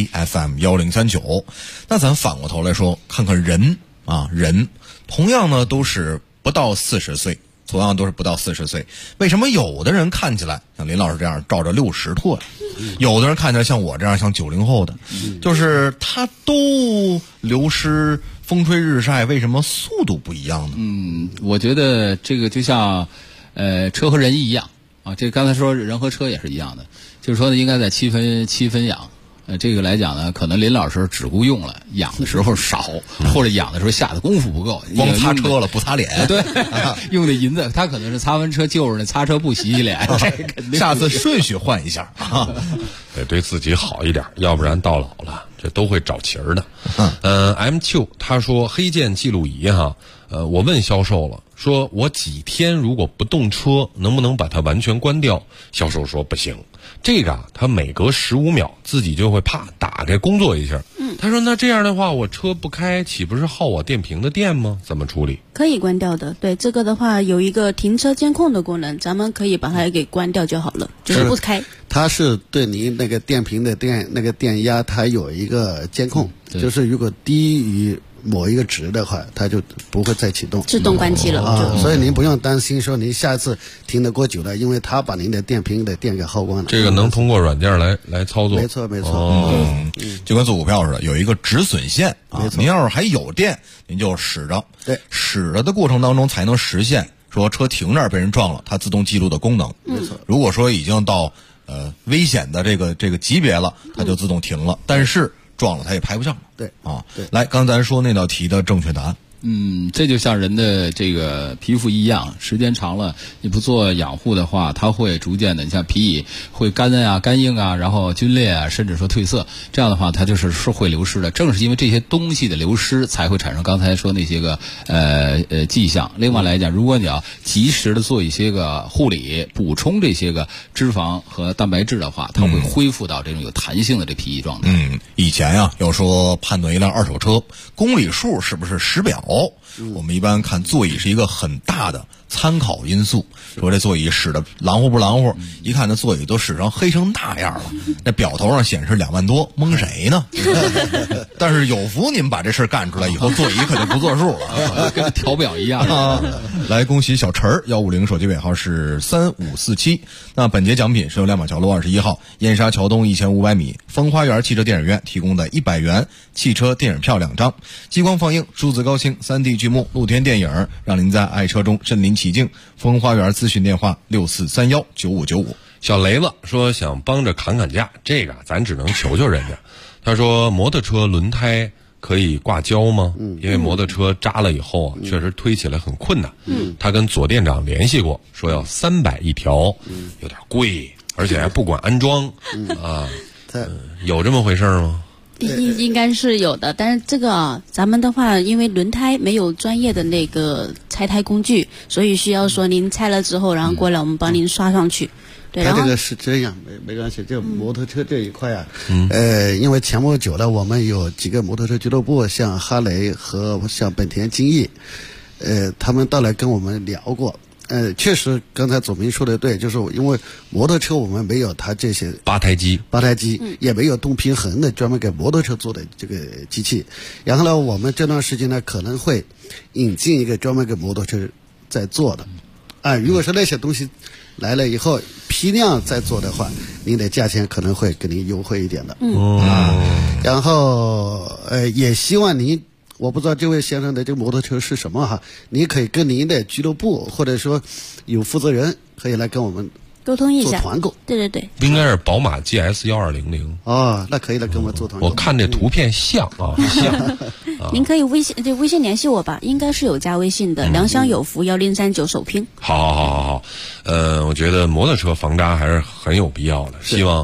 ACFM1039。那咱反过头来说，看看人同样呢都是不到40岁，为什么有的人看起来像林老师这样照着60拓，有的人看起来像我这样像90后的，就是他都流失风吹日晒，为什么速度不一样呢？ 我觉得这个就像车和人一样啊，这刚才说人和车也是一样的，就是说呢，应该在七分养。这个来讲呢，可能林老师只顾用了，养的时候少，或者养的时候下的功夫不够， 光擦车了不擦脸。 对，用的银子，他可能是擦完车就是那擦车不洗脸，这肯定下次顺序换一下啊， 得对自己好一点，要不然到老了这都会找齐儿的。MQ 他说黑键记录仪哈，我问销售了，说我几天如果不动车，能不能把它完全关掉？销售说不行。这个它每隔15秒自己就会打开工作一下。他说那这样的话，我车不开，岂不是耗我电瓶的电吗？怎么处理？ 可以关掉的。对，这个的话有一个停车监控的功能，咱们可以把它给关掉就好了，就是不开。 它是对你那个电瓶的电压，它有一个监控，就是如果低于某一个值的话，它就不会再启动， 自动关机了。 所以您不用担心说您下次停得过久了，因为它把您的电瓶的电给耗光了。 这个能通过软件来操作。 没错。 就跟做股票似的，有一个止损线啊。您要是还有电，您就使着。 对， 使着的过程当中才能实现说车停那儿被人撞了，它自动记录的功能。 没错。 如果说已经到危险的这个级别了，它就自动停了。但是撞了它也排不上。 对啊，来，刚才说那道题的正确答案。 这就像人的这个皮肤一样，时间长了你不做养护的话，它会逐渐的，你像皮蚁会干硬啊，然后皲裂啊，甚至说褪色，这样的话它就是会流失的。正是因为这些东西的流失，才会产生刚才说那些个迹象。另外来讲，如果你要及时的做一些个护理，补充这些个脂肪和蛋白质的话，它会恢复到这种有弹性的这皮蚁状态。 以前呀，要说判断一辆二手车公里数是不是实表，我们一般看座椅是一个很大的参考因素。说这座椅使得狼乎不狼乎，一看这座椅都使成黑成那样了，那表头上显示2万多，蒙谁呢？但是有福你们把这事干出来以后，座椅可就不作数了， 跟调表一样啊！来，恭喜小陈儿150手机尾号是3547。那本节奖品是由亮马桥路21号燕莎桥东1500米风花园汽车电影院提供的100元汽车电影票2张，激光放映、数字高清、3D 剧目、露天电影，让您在爱车中身临其境。风花园咨询电话64319595。 小雷子说想帮着砍价，这个咱只能求求人家。他说摩托车轮胎可以挂胶吗？因为摩托车扎了以后啊，确实推起来很困难。他跟左店长联系过，说要300一条，有点贵，而且还不管安装啊。有这么回事吗？ 应该是有的，但是这个咱们的话，因为轮胎没有专业的那个拆胎工具，所以需要说您拆了之后，然后过来我们帮您刷上去。对， 它这个是这样，没关系。就摩托车这一块啊，因为前不久呢，我们有几个摩托车俱乐部，像哈雷和像本田金翼，他们到来跟我们聊过。确实，刚才左明说的对，就是因为摩托车我们没有它这些八胎机， 也没有动平衡的专门给摩托车做的这个机器。然后呢，我们这段时间呢可能会引进一个专门给摩托车在做的。如果说那些东西来了以后批量在做的话，您的价钱可能会给您优惠一点的。然后也希望您。我不知道这位先生的这个摩托车是什么哈，你可以跟您的俱乐部或者说有负责人可以来跟我们沟通一下做团购。 对， 应该是宝马 GS1200。 那可以来跟我们做团购。 我看这图片像啊，像。 您可以微信联系我吧，应该是有加微信的，良乡有福1039首拼。 好，我觉得摩托车防扎还是很有必要的，希望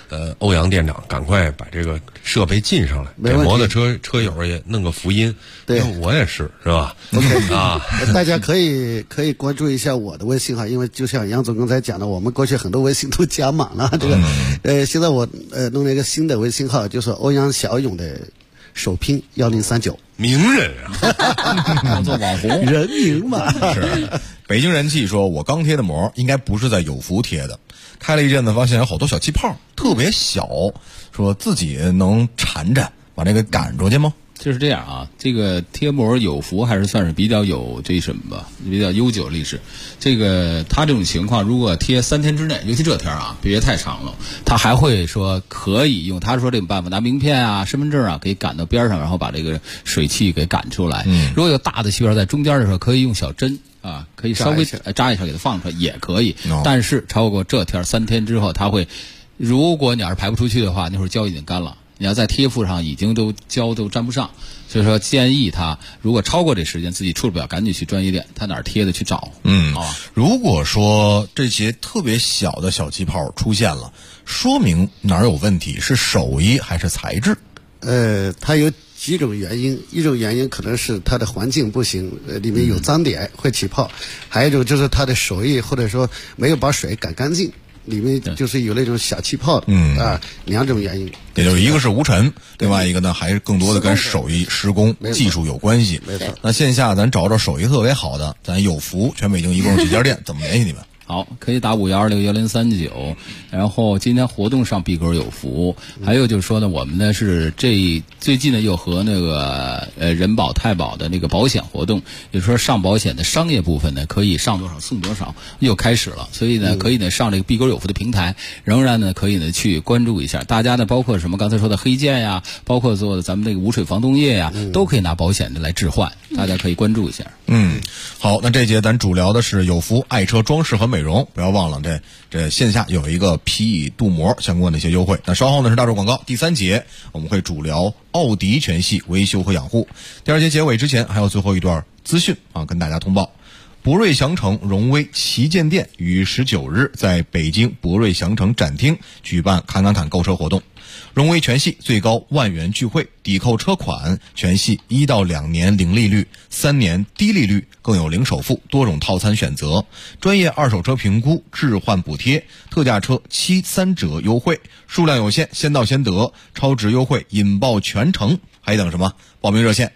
欧阳店长赶快把这个设备进上来，给摩托车友也弄个福音。 对， 我也是吧？啊， 大家可以关注一下我的微信号，因为就像杨总刚才讲的，我们过去很多微信都加满了。这个现在我弄了一个新的微信号，就是欧阳小勇的首拼1039。 名人啊，做网红人名嘛。 是北京人气说，我刚贴的膜应该不是在有福贴的，开了一阵子发现有好多小气泡，特别小，说自己能缠着把这个赶出去吗？ 就是这样啊，这个贴膜有福还是算是比较有这什么吧，比较悠久历史。这个他这种情况，如果贴3天之内，尤其这天啊，别太长了，他还会说可以用他说这种办法，拿名片啊、身份证啊，可以赶到边上，然后把这个水汽给赶出来。如果有大的气泡在中间的时候，可以用小针啊，可以稍微扎一下给它放出来也可以。但是超过这天3天之后，它会，如果你要是排不出去的话，那会儿胶已经干了。你要在贴附上已经胶都粘不上，所以说建议他如果超过这时间自己处理不了，赶紧去专业店，他哪儿贴的去找。 如果说这些特别小的小气泡出现了，说明哪儿有问题，是手艺还是材质？ 它有几种原因，一种原因可能是它的环境不行，里面有脏点会起泡，还有一种就是它的手艺或者说没有把水赶干净。里面就是有那种小气泡的，两种原因， 也就是一个是无尘，另外一个呢还是更多的跟手艺施工技术有关系。 没错。 那线下咱找找手艺特别好的，咱有福全北京一共有几家店，怎么联系你们？ 好，可以打51261039，然后今天活动上必格有福，还有就是说呢，我们呢是最近呢又和那个人保太保的那个保险活动，也就是说上保险的商业部分呢可以上多少送多少，又开始了，所以呢可以呢上这个必格有福的平台，仍然呢可以呢去关注一下，大家呢包括什么刚才说的黑箭呀，包括做的咱们这个无水防冻液呀，都可以拿保险的来置换，大家可以关注一下。 好，那这节咱主聊的是有福爱车装饰和美容，不要忘了这线下有一个皮椅镀膜相关的一些优惠。那稍后呢是大众广告，第3节我们会主聊奥迪全系维修和养护。第2节结尾之前还有最后一段资讯啊，跟大家通报。博瑞祥城荣威旗舰店于19日在北京博瑞祥城展厅举办侃购车活动，荣威全系最高10000元钜惠，抵扣车款全系1到2年零利率，3年低利率，更有零首付，多种套餐选择，专业二手车评估，置换补贴，特价车7-3折优惠，数量有限，先到先得，超值优惠引爆全城，还等什么？报名热线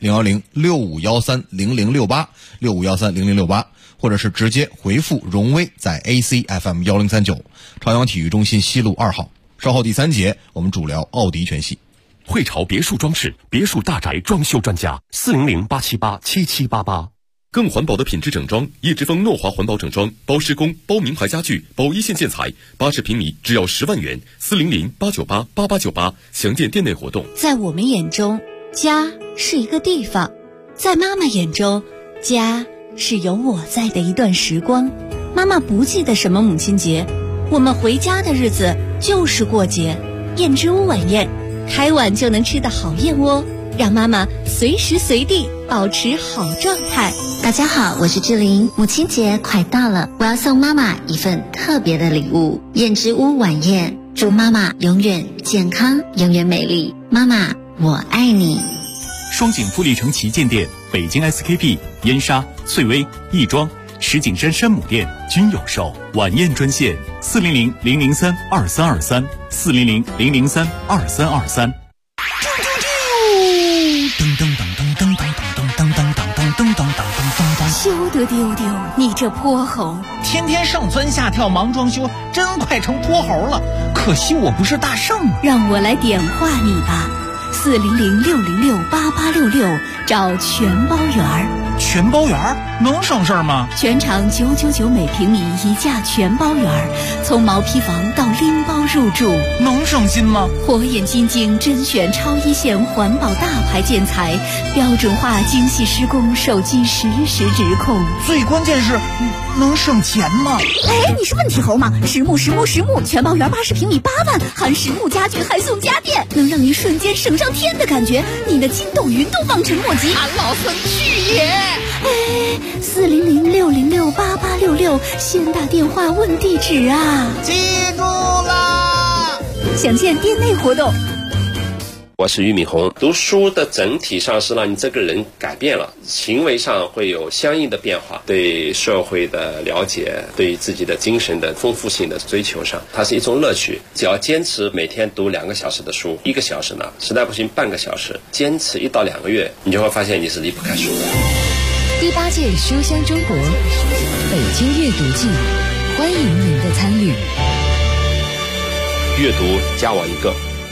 010-6513-0068 6513-0068，或者是直接回复荣威，在 ACFM 1039朝阳体育中心西路2号。稍后第3节我们主聊奥迪全系。 汇潮别墅装饰，别墅大宅装修专家，400-878-7788。更环保的品质整装，叶之峰诺华环保整装，包施工，包名牌家具，包一线建材，80平米只要10万元，400-898-8898，详见店内活动。 在我们眼中，家是一个地方，在妈妈眼中，家是有我在的一段时光。妈妈不记得什么母亲节，我们回家的日子就是过节。燕之屋晚宴，开碗就能吃的好燕窝，让妈妈随时随地保持好状态。 大家好，我是志玲，母亲节快到了，我要送妈妈一份特别的礼物——燕之屋晚宴，祝妈妈永远健康，永远美丽。妈妈，我爱你。 双井富力城旗舰店、北京 SKP、燕莎、翠微、亦庄、石景山山姆店均有售。晚宴专线400-003-2323 400-003-2323。 休得丢丢，你这泼猴！天天上蹿下跳忙装修，真快成泼猴了。可惜我不是大圣啊！ 让我来点化你吧，400-606-8866，找全包园儿。 全包园儿能省事儿吗？ 全场999每平米一价全包园儿，从毛坯房到拎包入住， 能省心吗？ 火眼金睛甄选超一线环保大牌建材，标准化精细施工，手机实时直控。 最关键是能省钱吗？ 哎，你是问题猴吗？实木全包园80平米8万，含实木家具还送家电，能让你瞬间省上天的感觉，你的筋斗云都望尘莫及。 俺老孙去也！ 哎，400-606-8866，先打电话问地址啊！ 记住啦！ 详见店内活动。 我是俞敏洪。读书的整体上是让你这个人改变了，行为上会有相应的变化，对社会的了解，对自己的精神的丰富性的追求上，它是一种乐趣。只要坚持每天读2个小时的书，1个小时呢，实在不行半个小时，坚持1到2个月，你就会发现你是离不开书的。 第8届书香中国北京阅读季，欢迎您的参与。 阅读加我1个。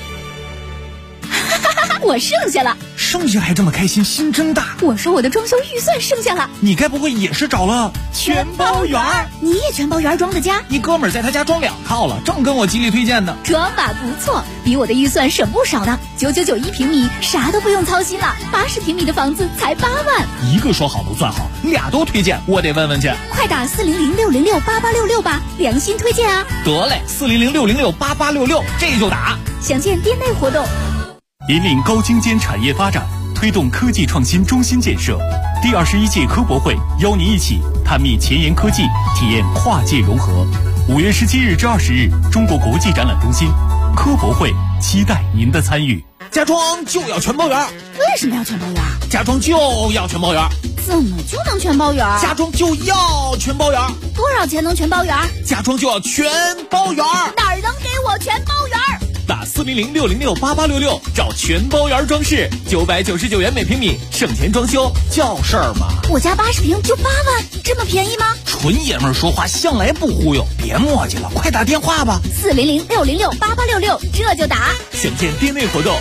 我剩下了， 剩下还这么开心，心真大。 我说我的装修预算剩下了， 你该不会也是找了全包园？ 你也全包园装的家？ 一哥们儿在他家装2套了，正跟我极力推荐呢。 装吧不错，比我的预算省不少呢。9991平米，啥都不用操心了。80平米的房子才8万。 一个说好不算好，2都推荐，我得问问去。 快打40060688866吧，良心推荐啊！ 得嘞，40060688866，这就打。 详见店内活动。 引领高精尖产业发展，推动科技创新中心建设。第21届科博会邀您一起探秘前沿科技，体验跨界融合。5月17日至20日，中国国际展览中心科博会，期待您的参与。 家装就要全包园。 为什么要全包园？ 家装就要全包园。 怎么就能全包园？ 家装就要全包园。 多少钱能全包园？ 家装就要全包园。 哪儿能给我全包园？ 打40060688866，找全包园装饰，999元每平米，省钱装修叫事儿吗？ 我家80平就8万，这么便宜吗？ 纯爷们儿说话向来不忽悠，别磨叽了，快打电话吧。 40060688866，这就打。 详见店内活动。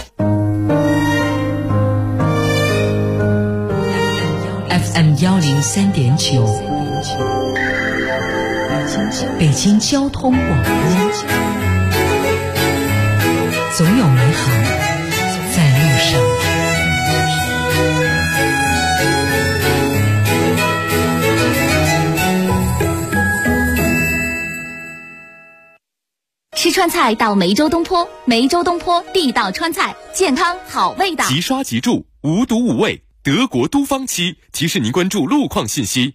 FM 103.9，北京交通广播。总有美好在路上。 吃川菜到梅州东坡，梅州东坡地道川菜，健康好味道。 即刷即住，无毒无味，德国都芳漆提示您关注路况信息。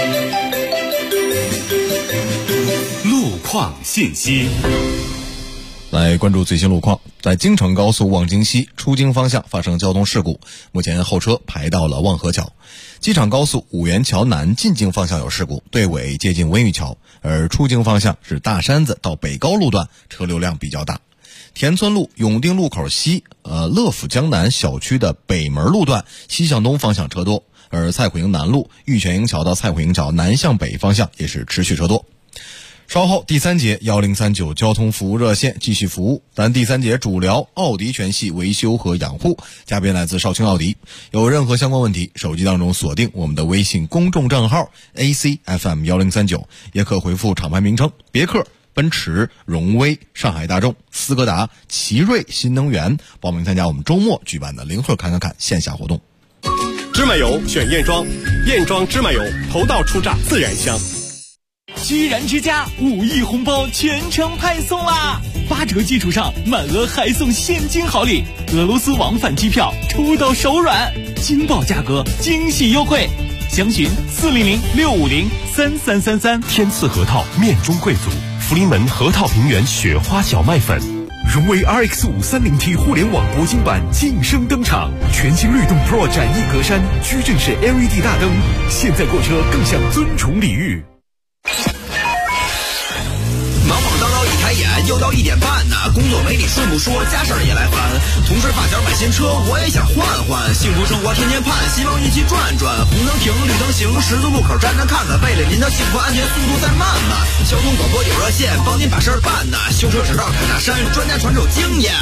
路况信息。 来关注最新路况，在京承高速望京西出京方向发生交通事故，目前后车排到了望河桥。机场高速五元桥南进京方向有事故，队尾接近温榆桥，而出京方向是大山子到北高路段车流量比较大。田村路永定路口西乐府江南小区的北门路段西向东方向车多，而蔡虎营南路玉泉营桥到蔡虎营桥南向北方向也是持续车多。稍后第3节1039交通服务热线继续服务，咱第3节主聊奥迪全系维修和养护，嘉宾来自绍兴奥迪。有任何相关问题，手机当中锁定我们的微信公众账号 ACFM1039，也可回复厂牌名称别克、奔驰、荣威、上海大众、斯柯达、奇瑞新能源，报名参加我们周末举办的零贺看线下活动。 芝麻油选燕庄，燕庄芝麻油头道出榨自然香。 居然之家5亿红包全程派送啦！8折基础上满额还送现金好礼，俄罗斯往返机票抽到手软，惊爆价格，惊喜优惠，详询400-650-3333。 天赐核桃面中贵族，福临门核桃平原雪花小麦粉。 荣威 RX5 30T 互联网铂金版晋升登场，全新律动 Pro 展翼格栅，矩阵式 LED 大灯，现在购车更享尊崇礼遇。 忙忙叨叨一开眼又到1点半呢，工作没你顺不说，家事儿也来烦。同事发小买新车，我也想换换，幸福生活天天盼，希望一起转转。红灯停，绿灯行，十字路口站站看看，为了您的幸福安全，速度再慢慢。交通广播有热线，帮您把事儿办呢。修车指道侃大山，专家传授经验。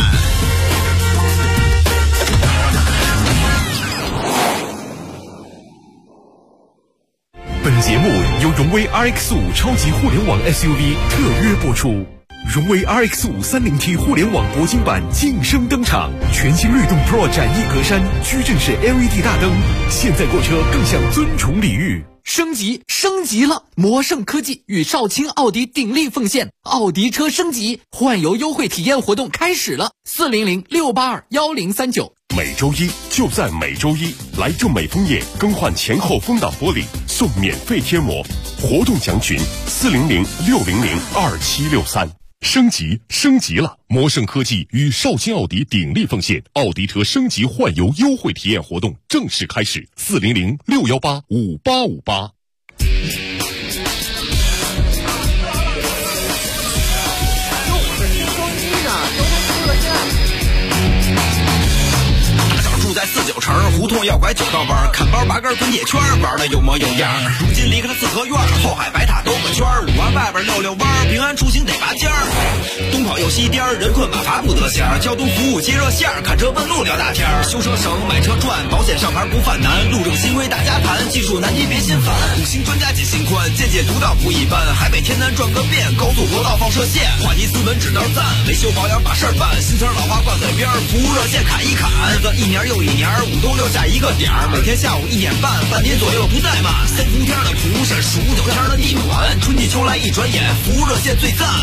本节目由荣威 RX5 超级互联网 SUV 特约播出。荣威 RX5 30T 互联网铂金版晋升登场，全新律动 Pro 展翼格栅，矩阵式 LED 大灯，现在购车更享尊崇礼遇。 升级了！魔圣科技与绍兴奥迪鼎力奉献奥迪车升级换油优惠体验活动开始了，400-682-1039。 每周一就在每周一，来正美枫叶更换前后风挡玻璃送免费贴膜，活动详询400-600-2763。 升级了！魔圣科技与绍兴奥迪鼎力奉献，奥迪车升级换油优惠体验活动正式开始，400-618-5858。 住在49城，胡同要拐9道弯，看包拔根滚铁圈，玩的有模有样。如今离开了四合院，后海白塔兜个圈，5环外边溜弯，平安出行得拔尖儿。东跑又西颠，人困马乏不得闲，交通服务接热线，看车问路聊大天，修车省买车赚，保险上牌不犯难，路政新规大家谈，技术难题别心烦。5星专家解心宽，见解独到不一般，海北天南转个遍，高速国道放射线，话题斯文指道赞，维修保养把事儿办，新车老花挂嘴边，服务热线砍一砍，日子一年又一年，5都6下一个点儿，每天下午1点半，半年左右不怠慢。3伏天的蒲扇，15天的地暖，春季秋来一转眼，服务热线最赞。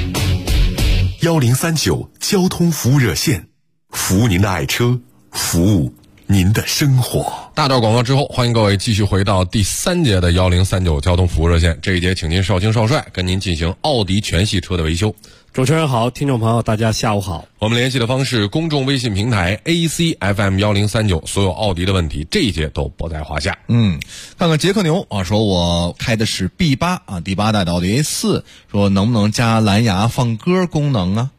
1039交通服务热线，服务您的爱车，服务您的生活。 大段广告之后，欢迎各位继续回到第3节的1039交通服务热线。这一节请您少卿少帅跟您进行奥迪全系车的维修。 主持人好，听众朋友大家下午好。 我们联系的方式公众微信平台 ACFM1039，所有奥迪的问题这一节都不在话下。 看看杰克牛啊，说我开的是 B8 啊，第8代的奥迪 A4，说能不能加蓝牙放歌功能啊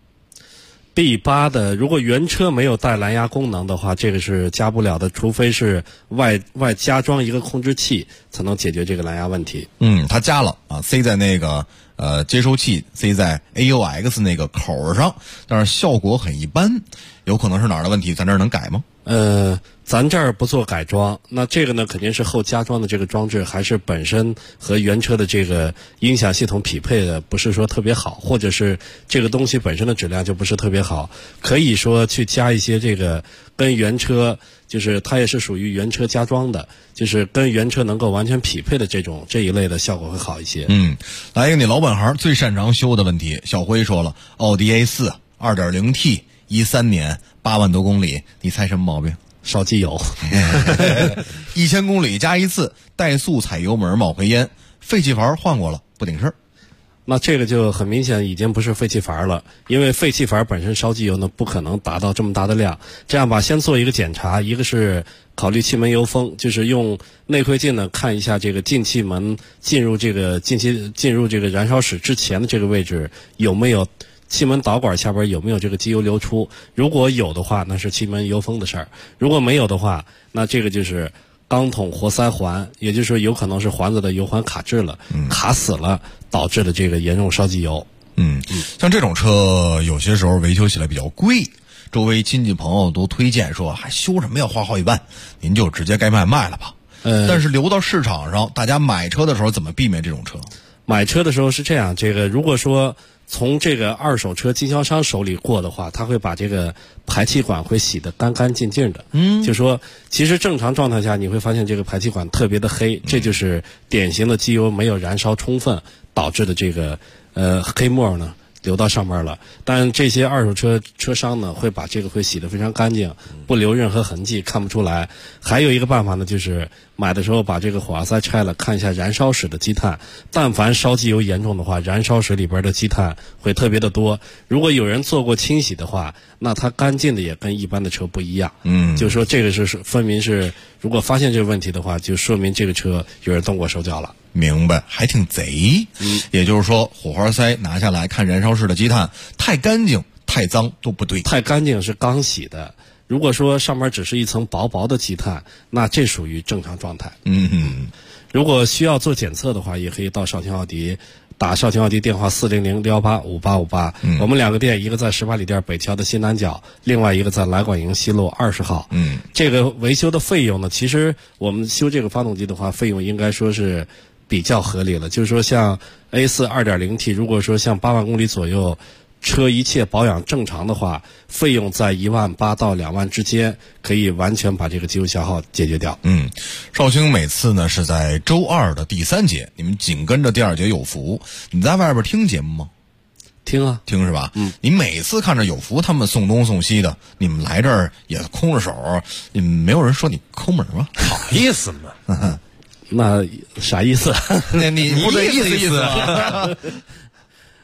？B8 的如果原车没有带蓝牙功能的话，这个是加不了的，除非是外加装一个控制器才能解决这个蓝牙问题。 他加了啊，塞在那个接收器塞在 AUX 那个口上，但是效果很一般，有可能是哪儿的问题？咱这儿能改吗？ 咱这儿不做改装，那这个呢肯定是后加装的这个装置，还是本身和原车的这个音响系统匹配的不是说特别好，或者是这个东西本身的质量就不是特别好，可以说去加一些这个跟原车，就是它也是属于原车加装的，就是跟原车能够完全匹配的这一类的效果会好一些。 来一个你老本行最擅长修的问题，小辉说了，奥迪 A4 2.0T 13年8万多公里，你猜什么毛病？ 烧机油。 1000公里加一次，怠速踩油门冒黑烟，废气阀换过了不顶事儿。 那这个就很明显已经不是废气阀了，因为废气阀本身烧机油呢不可能达到这么大的量。这样吧，先做一个检查，一个是考虑气门油封，就是用内窥镜呢看一下这个进气门进入这个燃烧室之前的这个位置有没有气门导管下边有没有这个机油流出，如果有的话，那是气门油封的事儿；如果没有的话，那这个就是钢筒活塞环，也就是说有可能是环子的油环卡滞了，卡死了，导致的这个严重烧机油。 像这种车有些时候维修起来比较贵，周围亲戚朋友都推荐说，还修什么要花好几万，您就直接该卖了吧。但是流到市场上，大家买车的时候怎么避免这种车？ 买车的时候是这样，这个如果说从这个二手车经销商手里过的话，他会把这个排气管会洗得干干净净的。就说其实正常状态下你会发现这个排气管特别的黑，这就是典型的机油没有燃烧充分导致的这个黑沫呢流到上面了。但这些二手车商呢会把这个会洗得非常干净，不留任何痕迹，看不出来。还有一个办法呢，就是买的时候把这个火花塞拆了，看一下燃烧室的积碳，但凡烧机油严重的话，燃烧室里边的积碳会特别的多。如果有人做过清洗的话，那它干净的也跟一般的车不一样。就是说这个是分明是，如果发现这个问题的话，就说明这个车有人动过手脚了。 明白，还挺贼。也就是说火花塞拿下来看燃烧室的积碳，太干净太脏都不对。 太干净是刚洗的，如果说上面只是一层薄薄的积碳，那这属于正常状态。如果需要做检测的话，也可以到绍兴奥迪，打绍兴奥迪电话400-618-5858。我们2个店，一个在18里店北桥的西南角，另外一个在来广营西路20号。这个维修的费用呢，其实我们修这个发动机的话，费用应该说是比较合理了。就是说像 A4 2.0T， 如果说像8万公里左右，车一切保养正常的话，费用在18000到2万之间，可以完全把这个机油消耗解决掉。 绍兴每次呢是在周二的第3节，你们紧跟着第2节有福。你在外边听节目吗？ 听啊， 听是吧？你每次看着有福他们送东送西的，你们来这儿也空着手，你们没有人说你抠门吗？ 好意思吗？那啥意思？ 你不得意思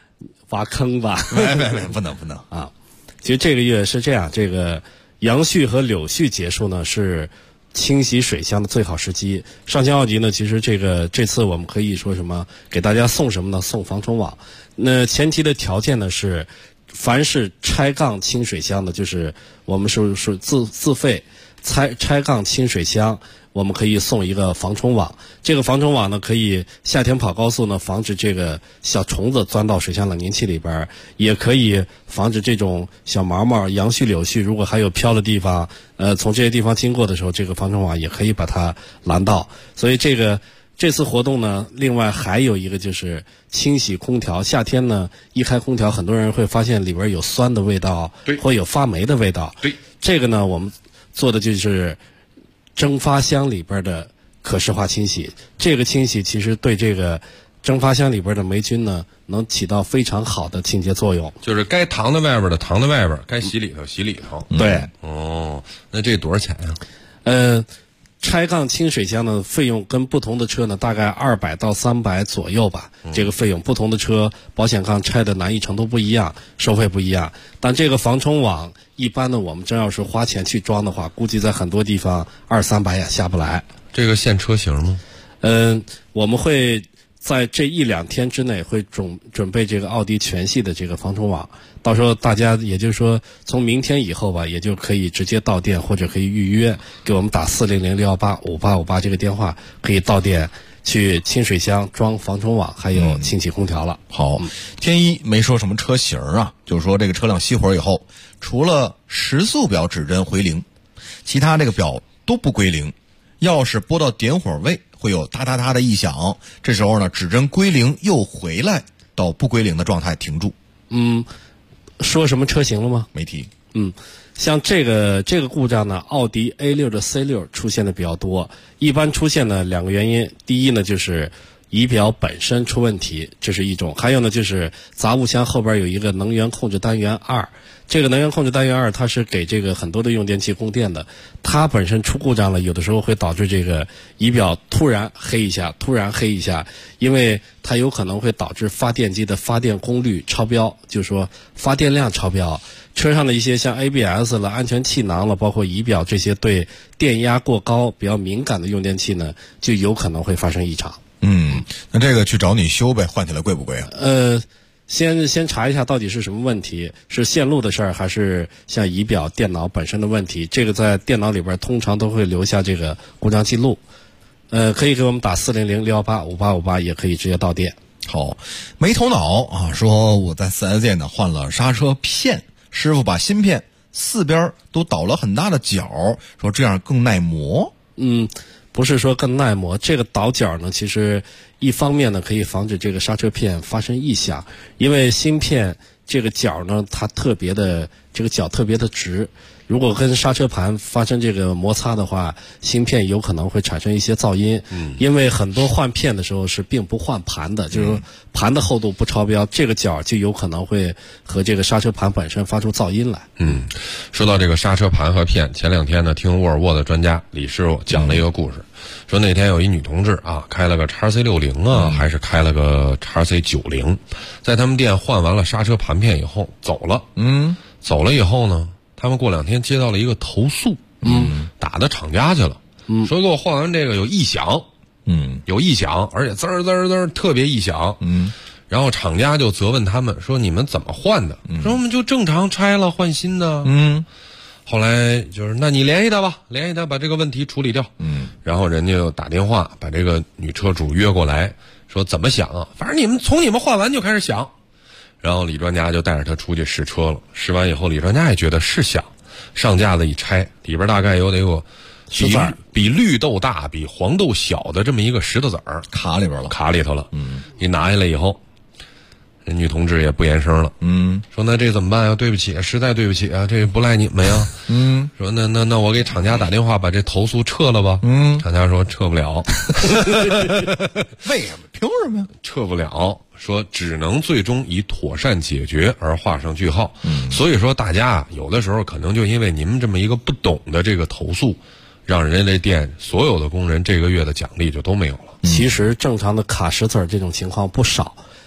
挖坑吧？ 不能啊！其实这个月是这样，这个杨絮和柳絮结束呢，是清洗水箱的最好时机。上清奥迪呢，其实这次我们可以说什么？给大家送什么呢？送防虫网。那前提的条件呢是，凡是拆杠清水箱的，就是我们是自费拆杠清水箱。我们可以送一个防虫网，这个防虫网呢，可以夏天跑高速呢，防止这个小虫子钻到水箱冷凝器里边，也可以防止这种小毛毛、杨絮、柳絮，如果还有飘的地方，从这些地方经过的时候，这个防虫网也可以把它拦到。所以这次活动呢，另外还有一个就是清洗空调。夏天呢，一开空调，很多人会发现里边有酸的味道，或有发霉的味道。 对， 这个呢，我们做的就是蒸发箱里边的可视化清洗。这个清洗其实对这个蒸发箱里边的霉菌呢，能起到非常好的清洁作用。 就是该躺在外边的躺在外边，该洗里头洗里头。 对， 哦，那这多少钱呀？ 拆杠清水箱的费用跟不同的车呢，大概200到300左右吧。这个费用不同的车保险杠拆的难易程度不一样，收费不一样。但这个防虫网一般呢，我们真要是花钱去装的话，估计在很多地方200-300也下不来。 这个限车型吗？ 我们会在这1-2天之内会准备这个奥迪全系的这个防虫网，到时候大家也就是说从明天以后吧，也就可以直接到店或者可以预约，给我们打400-618-5858这个电话，可以到店去清水箱装防虫网，还有清洗空调了。 好，天一没说什么车型啊，就是说这个车辆熄火以后，除了时速表指针回零，其他这个表都不归零。钥匙拨到点火位会有哒哒哒的异响，这时候呢，指针归零又回来到不归零的状态停住。 说什么车型了吗？ 没提。 像这个故障呢，奥迪 A6 的 C6 出现的比较多，一般出现的2个原因，第一呢就是仪表本身出问题，这是一种；还有呢就是杂物箱后边有一个能源控制单元2，这个能源控制单元2它是给这个很多的用电器供电的，它本身出故障了，有的时候会导致这个仪表突然黑一下，因为它有可能会导致发电机的发电功率超标，就是说发电量超标。车上的一些像 ABS 了、安全气囊了，包括仪表这些对电压过高比较敏感的用电器呢，就有可能会发生异常。 那这个去找你修呗，换起来贵不贵啊？ 先查一下到底是什么问题，是线路的事儿，还是像仪表、电脑本身的问题？这个在电脑里边通常都会留下这个故障记录。可以给我们打400-618-5858，也可以直接到店。 好，没头脑啊，说我在 4S 店呢换了刹车片，师傅把芯片4边都倒了很大的角，说这样更耐磨。 不是说更耐磨，这个倒角呢，其实一方面呢可以防止这个刹车片发生异响，因为芯片这个角呢，它这个角特别的直，如果跟刹车盘发生这个摩擦的话，芯片有可能会产生一些噪音。因为很多换片的时候是并不换盘的，就是盘的厚度不超标，这个角就有可能会和这个刹车盘本身发出噪音来。 说到这个刹车盘和片，前2天呢，听沃尔沃的专家李师傅讲了一个故事，说那天有一女同志啊，开了个 XC60 啊，还是开了个 XC90，在他们店换完了刹车盘片以后走了。走了以后呢，他们过2天接到了一个投诉，打到厂家去了，说给我换完这个有异响，有异响，而且滋儿滋儿滋儿特别异响，然后厂家就责问他们说你们怎么换的？说我们就正常拆了换新的。后来就是那你联系他吧，联系他把这个问题处理掉。然后人家又打电话把这个女车主约过来，说怎么响啊？反正你们换完就开始响。然后李专家就带着他出去试车了，试完以后李专家也觉得是响，上架子一拆，里边大概有得有比绿豆大比黄豆小的这么一个石头子儿卡里头了。你拿下来以后，人女同志也不言声了。说那这怎么办呀？对不起，实在对不起啊，这不赖你们呀。说那我给厂家打电话把这投诉撤了吧。厂家说撤不了。 为什么？凭什么呀？ 撤不了。说只能最终以妥善解决而画上句号。所以说大家有的时候可能就因为你们这么一个不懂的这个投诉，让人家这店所有的工人这个月的奖励就都没有了。 其实正常的卡石子儿这种情况不少，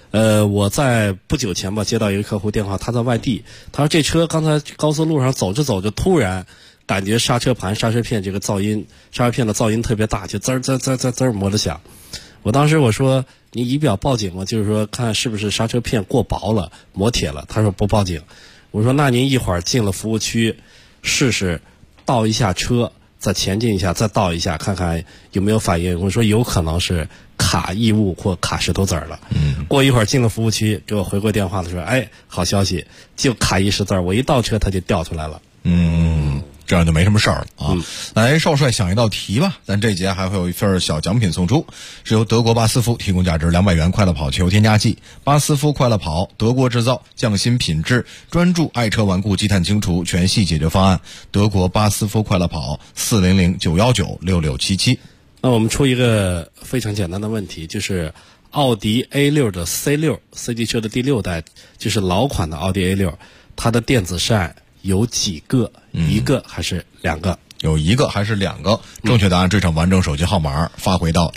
我在不久前吧接到一个客户电话，他在外地，他说这车刚才高速路上走着走着，突然感觉刹车盘、刹车片这个噪音，刹车片的噪音特别大，就滋儿滋儿滋儿滋儿滋儿磨着响。我当时我说你仪表报警吗？就是说看是不是刹车片过薄了、磨铁了。他说不报警。我说那您一会儿进了服务区，试试倒一下车，再前进一下，再倒一下，看看有没有反应。我说有可能是卡异物或卡石头子儿了。过一会儿进了服务区，给我回过电话的时候，哎，好消息，就卡一石子儿，我一倒车它就掉出来了。 这样就没什么事儿了啊。来，少帅想一道题吧，咱这节还会有一份小奖品送出，是由德国巴斯夫提供价值200元快乐跑汽油添加剂。巴斯夫快乐跑，德国制造，匠心品质，专注爱车顽固积碳清除全系解决方案。德国巴斯夫快乐跑，400-919-6677。 那我们出一个非常简单的问题，就是奥迪 A6 的 C6 4级车的第6代，就是老款的奥迪 A6， 它的电子扇有几个？一个还是2个？ 有1个还是2个？正确答案追上完整手机号码，发回到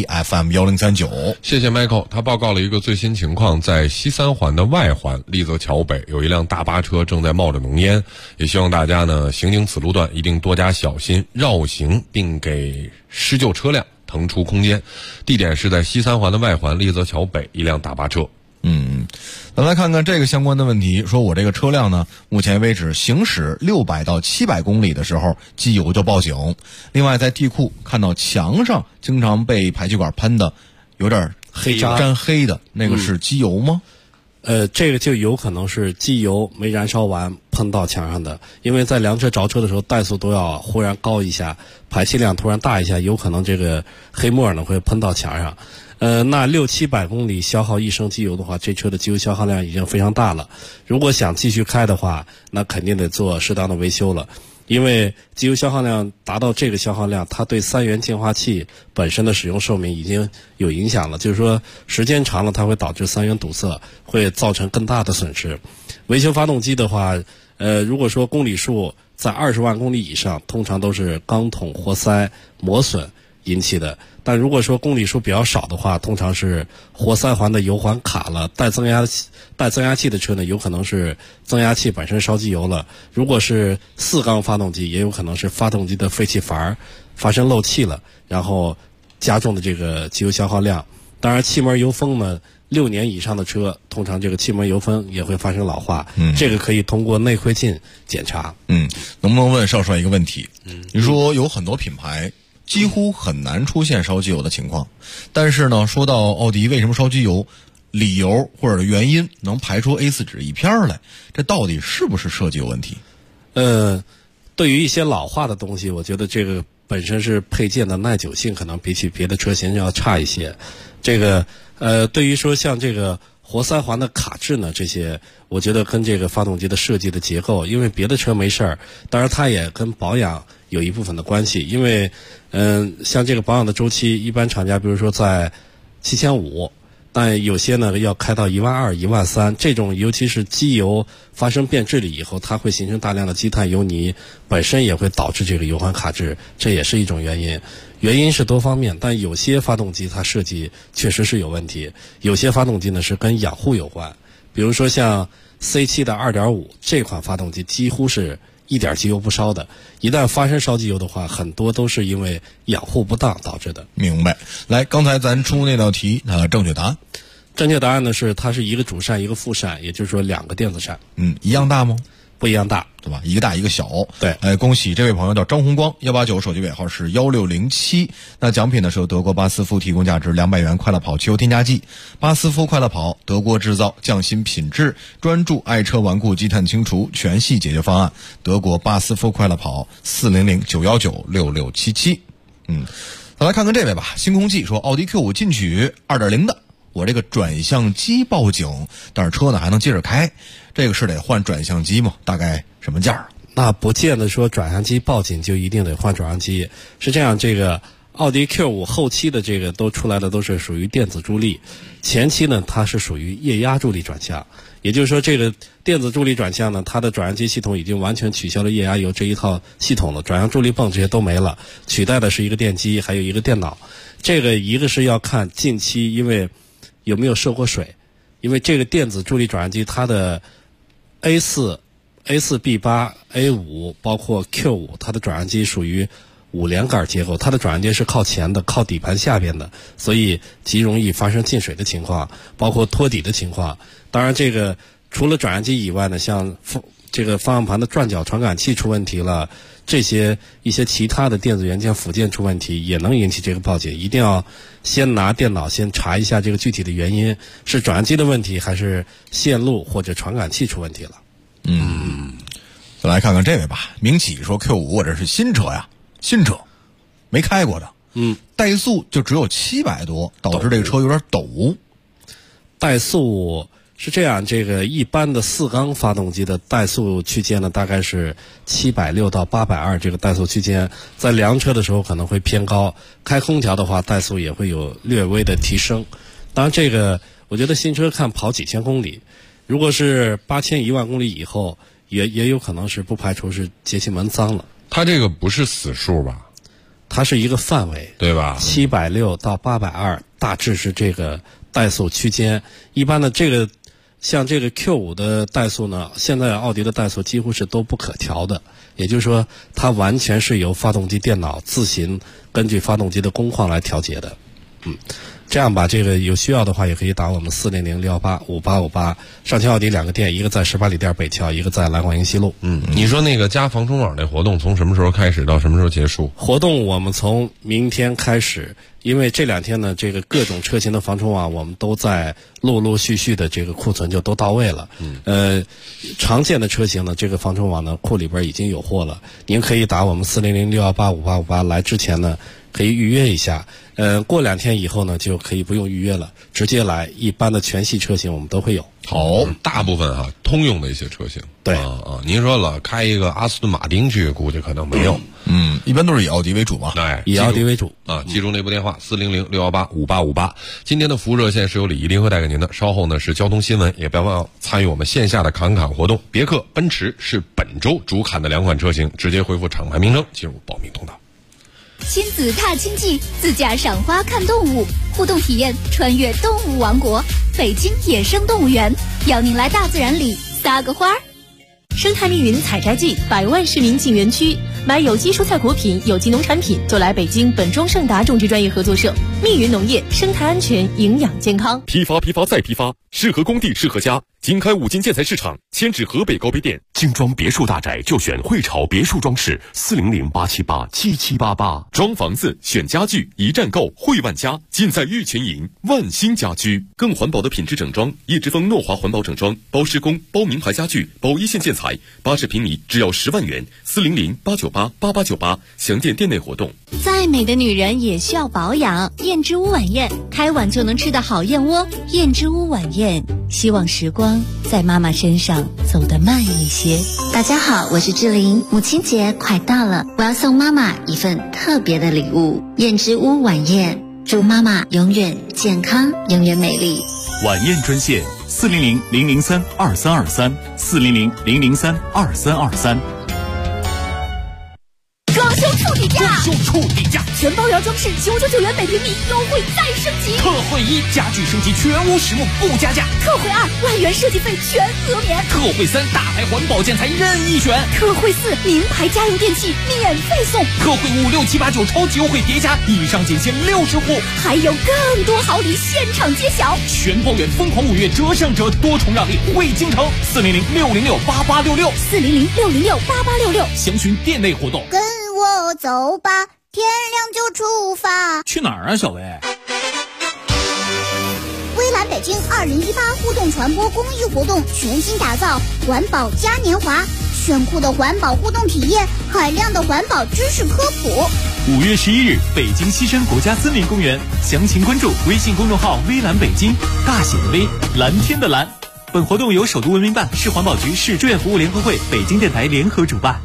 ACFM1039。 谢谢 Michael， 他报告了一个最新情况，在西三环的外环立泽桥北有一辆大巴车正在冒着浓烟，也希望大家呢行经此路段一定多加小心，绕行并给施救车辆腾出空间。地点是在西三环的外环立泽桥北一辆大巴车。 咱来看看这个相关的问题，说我这个车辆呢，目前为止行驶600到700公里的时候，机油就报警。另外，在地库看到墙上经常被排气管喷的有点黑渣沾黑的，那个是机油吗？ 这个就有可能是机油没燃烧完喷到墙上的，因为在凉车着车的时候，怠速都要忽然高一下，排气量突然大一下，有可能这个黑沫呢会喷到墙上。那600-700公里消耗1升机油的话，这车的机油消耗量已经非常大了。如果想继续开的话，那肯定得做适当的维修了。因为机油消耗量达到这个消耗量，它对3元净化器本身的使用寿命已经有影响了，就是说时间长了它会导致3元堵塞，会造成更大的损失。维修发动机的话，如果说公里数在20万公里以上，通常都是钢筒活塞磨损引起的。但如果说公里数比较少的话，通常是活塞环的油环卡了，带增压器的车呢，有可能是增压器本身烧机油了。如果是4缸发动机，也有可能是发动机的废气阀发生漏气了，然后加重的这个机油消耗量。当然，气门油封呢，6年以上的车，通常这个气门油封也会发生老化。这个可以通过内窥镜检查。 能不能问少帅一个问题？你说有很多品牌几乎很难出现烧机油的情况，但是呢，说到奥迪为什么烧机油，理由或者原因能排出 A4 纸一片来，这到底是不是设计有问题？ 对于一些老化的东西，我觉得这个本身是配件的耐久性可能比起别的车型要差一些。这个对于说像这个活塞环的卡质呢，这些我觉得跟这个发动机的设计的结构，因为别的车没事儿，当然它也跟保养有一部分的关系。因为像这个保养的周期，一般厂家比如说在7500，但有些呢要开到12000、13000，这种尤其是机油发生变质了以后，它会形成大量的积碳油泥，本身也会导致这个油环卡质，这也是一种原因。原因是多方面，但有些发动机它设计确实是有问题，有些发动机呢是跟养护有关。比如说像 C7 的 2.5 这款发动机几乎是一点机油不烧的，一旦发生烧机油的话，很多都是因为养护不当导致的。 明白。来，刚才咱出那道题，正确答案？ 正确答案呢是它是一个主扇一个副扇，也就是说2个电子扇。 一样大吗？ 不一样大， 对吧？一个大一个小。 对。 恭喜这位朋友叫张红光，189手机尾号是1607。那奖品呢是由德国巴斯夫提供价值200元快乐跑汽油添加剂。巴斯夫快乐跑，德国制造，匠心品质，专注爱车顽固积碳清除全系解决方案。德国巴斯夫快乐跑，400-919-6677。再来看看这位吧。星空记说，奥迪 Q5 进取 2.0 的，我这个转向机报警，但是车呢还能接着开，这个是得换转向机吗？大概什么价？ 那不见得说转向机报警就一定得换转向机。是这样，这个奥迪 Q5 后期的这个都出来的都是属于电子助力，前期呢它是属于液压助力转向。也就是说，这个电子助力转向呢，它的转向机系统已经完全取消了液压油这一套系统了，转向助力泵这些都没了，取代的是一个电机还有一个电脑。这个一个是要看近期因为有没有涉过水， 因为这个电子助力转换机它的 A4、B8、A5 包括 Q5， 它的转换机属于5连杆结构，它的转换机是靠前的，靠底盘下边的，所以极容易发生进水的情况，包括脱底的情况。当然，这个除了转换机以外呢，像这个方向盘的转角传感器出问题了，这些一些其他的电子元件附件出问题，也能引起这个报警。一定要先拿电脑先查一下这个具体的原因，是转换机的问题，还是线路或者传感器出问题了。 再来看看这位吧，明启说 Q5 我这是新车呀，新车没开过的，怠速就只有700多，导致这个车有点抖。 怠速是这样，这个一般的4缸发动机的怠速区间呢，大概是760到820，这个怠速区间在凉车的时候可能会偏高，开空调的话怠速也会有略微的提升。当然这个我觉得新车看跑几千公里，如果是8000、10000公里以后，也有可能是不排除是节气门脏了。 它这个不是死数吧？ 它是一个范围， 对吧 ？760到820，大致是这个怠速区间。一般的这个像这个 Q5 的怠速呢，现在奥迪的怠速几乎是都不可调的，也就是说它完全是由发动机电脑自行根据发动机的工况来调节的。这样吧，这个有需要的话也可以打我们400-618-5858，上汽奥迪2个店，一个在18里店北桥，一个在蓝广营西路。 你说那个加防虫网那活动从什么时候开始到什么时候结束？ 活动我们从明天开始，因为这2天呢，这个各种车型的防虫网我们都在陆陆续续的这个库存就都到位了。常见的车型呢，这个防虫网呢库里边已经有货了，您可以打我们400-618-5858，来之前呢可以预约一下。过2天以后呢，就可以不用预约了，直接来。一般的全系车型我们都会有。 好，大部分通用的一些车型。 对您说了，开一个阿斯顿马丁去，估计可能没有。 一般都是以奥迪为主嘛。 对， 以奥迪为主啊。记住那部电话400-618-5858。今天的服务热线是由李一林和带给您的。稍后呢是交通新闻，也不要忘参与我们线下的侃侃活动。别克、奔驰是本周主侃的2款车型，直接回复厂牌名称进入报名通道。 亲子踏青记，自驾赏花看动物，互动体验穿越动物王国，北京野生动物园，邀您来大自然里撒个花儿。 生态密云采摘季，100万市民进园区，买有机蔬菜果品、有机农产品，就来北京本庄盛达种植专业合作社。密云农业，生态安全，营养健康。 批发再批发，适合工地，适合家。经开5金建材市场，迁至河北高碑店。精装别墅大宅就选汇潮别墅装饰，400-878-7788。装房子选家具，一站购，汇万家，尽在玉泉营万兴家居。更环保的品质整装，叶之峰诺华环保整装，包施工，包名牌家具，包1线建材，80平米只要10万元。400-898-8898，详见店内活动。 再美的女人也需要保养，燕之屋晚宴，开碗就能吃的好燕窝。燕之屋晚宴，希望时光在妈妈身上走得慢一些。 大家好，我是志玲，母亲节快到了，我要送妈妈一份特别的礼物——燕之屋晚宴，祝妈妈永远健康，永远美丽。 晚宴专线400-003-2323 400-003-2323。 装修触底价，全包圆装饰999元每平米，优惠再升级。 特惠1，家具升级全屋实木不加价。 特惠2，万元设计费全额免。 特惠3，大牌环保建材任意选。 特惠4，名牌家用电器免费送。 特惠5、6、7、8、9超级优惠叠加，以上仅限60户， 还有更多好礼现场揭晓。 全包圆疯狂5月折上折，多重让利惠京城。400-606-8866 400-606-8866， 详询店内活动。 跟我走吧，天亮就出发。 去哪儿啊，小薇？ 蔚蓝北京2018互动传播公益活动全新打造环保嘉年华，炫酷的环保互动体验，海量的环保知识科普。 5月11日，北京西山国家森林公园，详情关注微信公众号“蔚蓝北京”，大写的微，蓝天的蓝。本活动由首都文明办、市环保局、市志愿服务联合会、北京电台联合主办。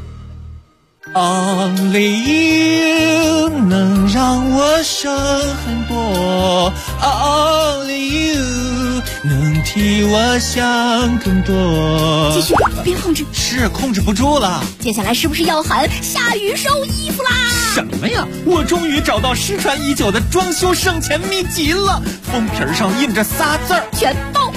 Only you 能让我省很多 ，Only you 能替我想更多。 继续，别控制， 是控制不住了。 接下来是不是要喊下雨收衣服啦？ 什么呀？我终于找到失传已久的装修省钱秘籍了，封皮上印着仨字儿： 全包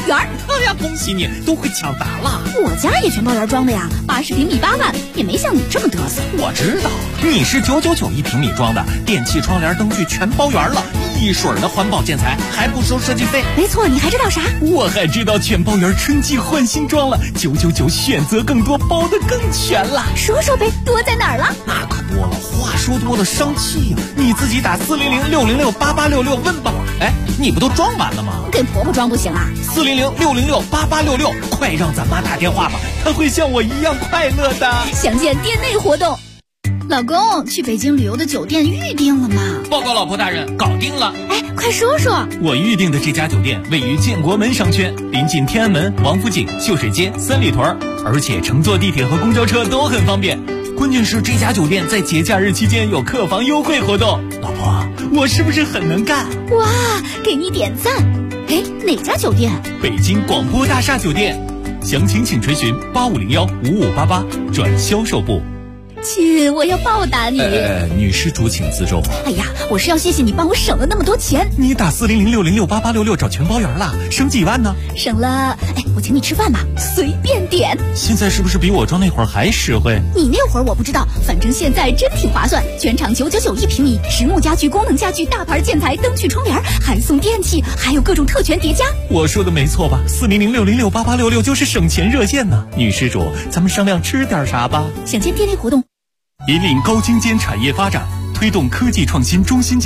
园。 哎呀，恭喜你，都会抢答了。 我家也全包园装的呀，80平米8万，也没像你这么嘚瑟。 我知道，你是999一平米装的，电器、窗帘、灯具全包圆了，一水儿的环保建材，还不收设计费。 没错，你还知道啥？ 我还知道全包园春季换新装了，999选择更多，包得更全了。 说说呗，多在哪儿了？ 那可多了，话说多了伤气呀。你自己打400-606-8866问吧。哎，你不都装完了吗？ 给婆婆装不行啊 ？400-606-8866，快让咱妈打电话吧，她会像我一样快乐的。 详见店内活动。老公，去北京旅游的酒店预定了吗？ 报告老婆大人，搞定了。 哎，快说说。 我预定的这家酒店位于建国门商圈，临近天安门、王府井、秀水街、三里屯，而且乘坐地铁和公交车都很方便。关键是这家酒店在节假日期间有客房优惠活动。老婆，我是不是很能干？ 哇，给你点赞。哎，哪家酒店？ 北京广播大厦酒店。详情请垂询8501-5588转销售部。 亲，我要报答你。 女施主请自重。 哎呀，我是要谢谢你帮我省了那么多钱。 你打400-606-8866找全包圆了，省几万呢？ 省了，哎，我请你吃饭吧，随便点。 现在是不是比我装那会儿还实惠？ 你那会儿我不知道，反正现在真挺划算。全场999一平米，实木家具、功能家具、大牌建材、灯具、窗帘，还送电器，还有各种特权叠加。 我说的没错吧？400-606-8866就是省钱热线呢。女施主，咱们商量吃点啥吧？ 想见店内活动。 引领高精尖产业发展，推动科技创新中心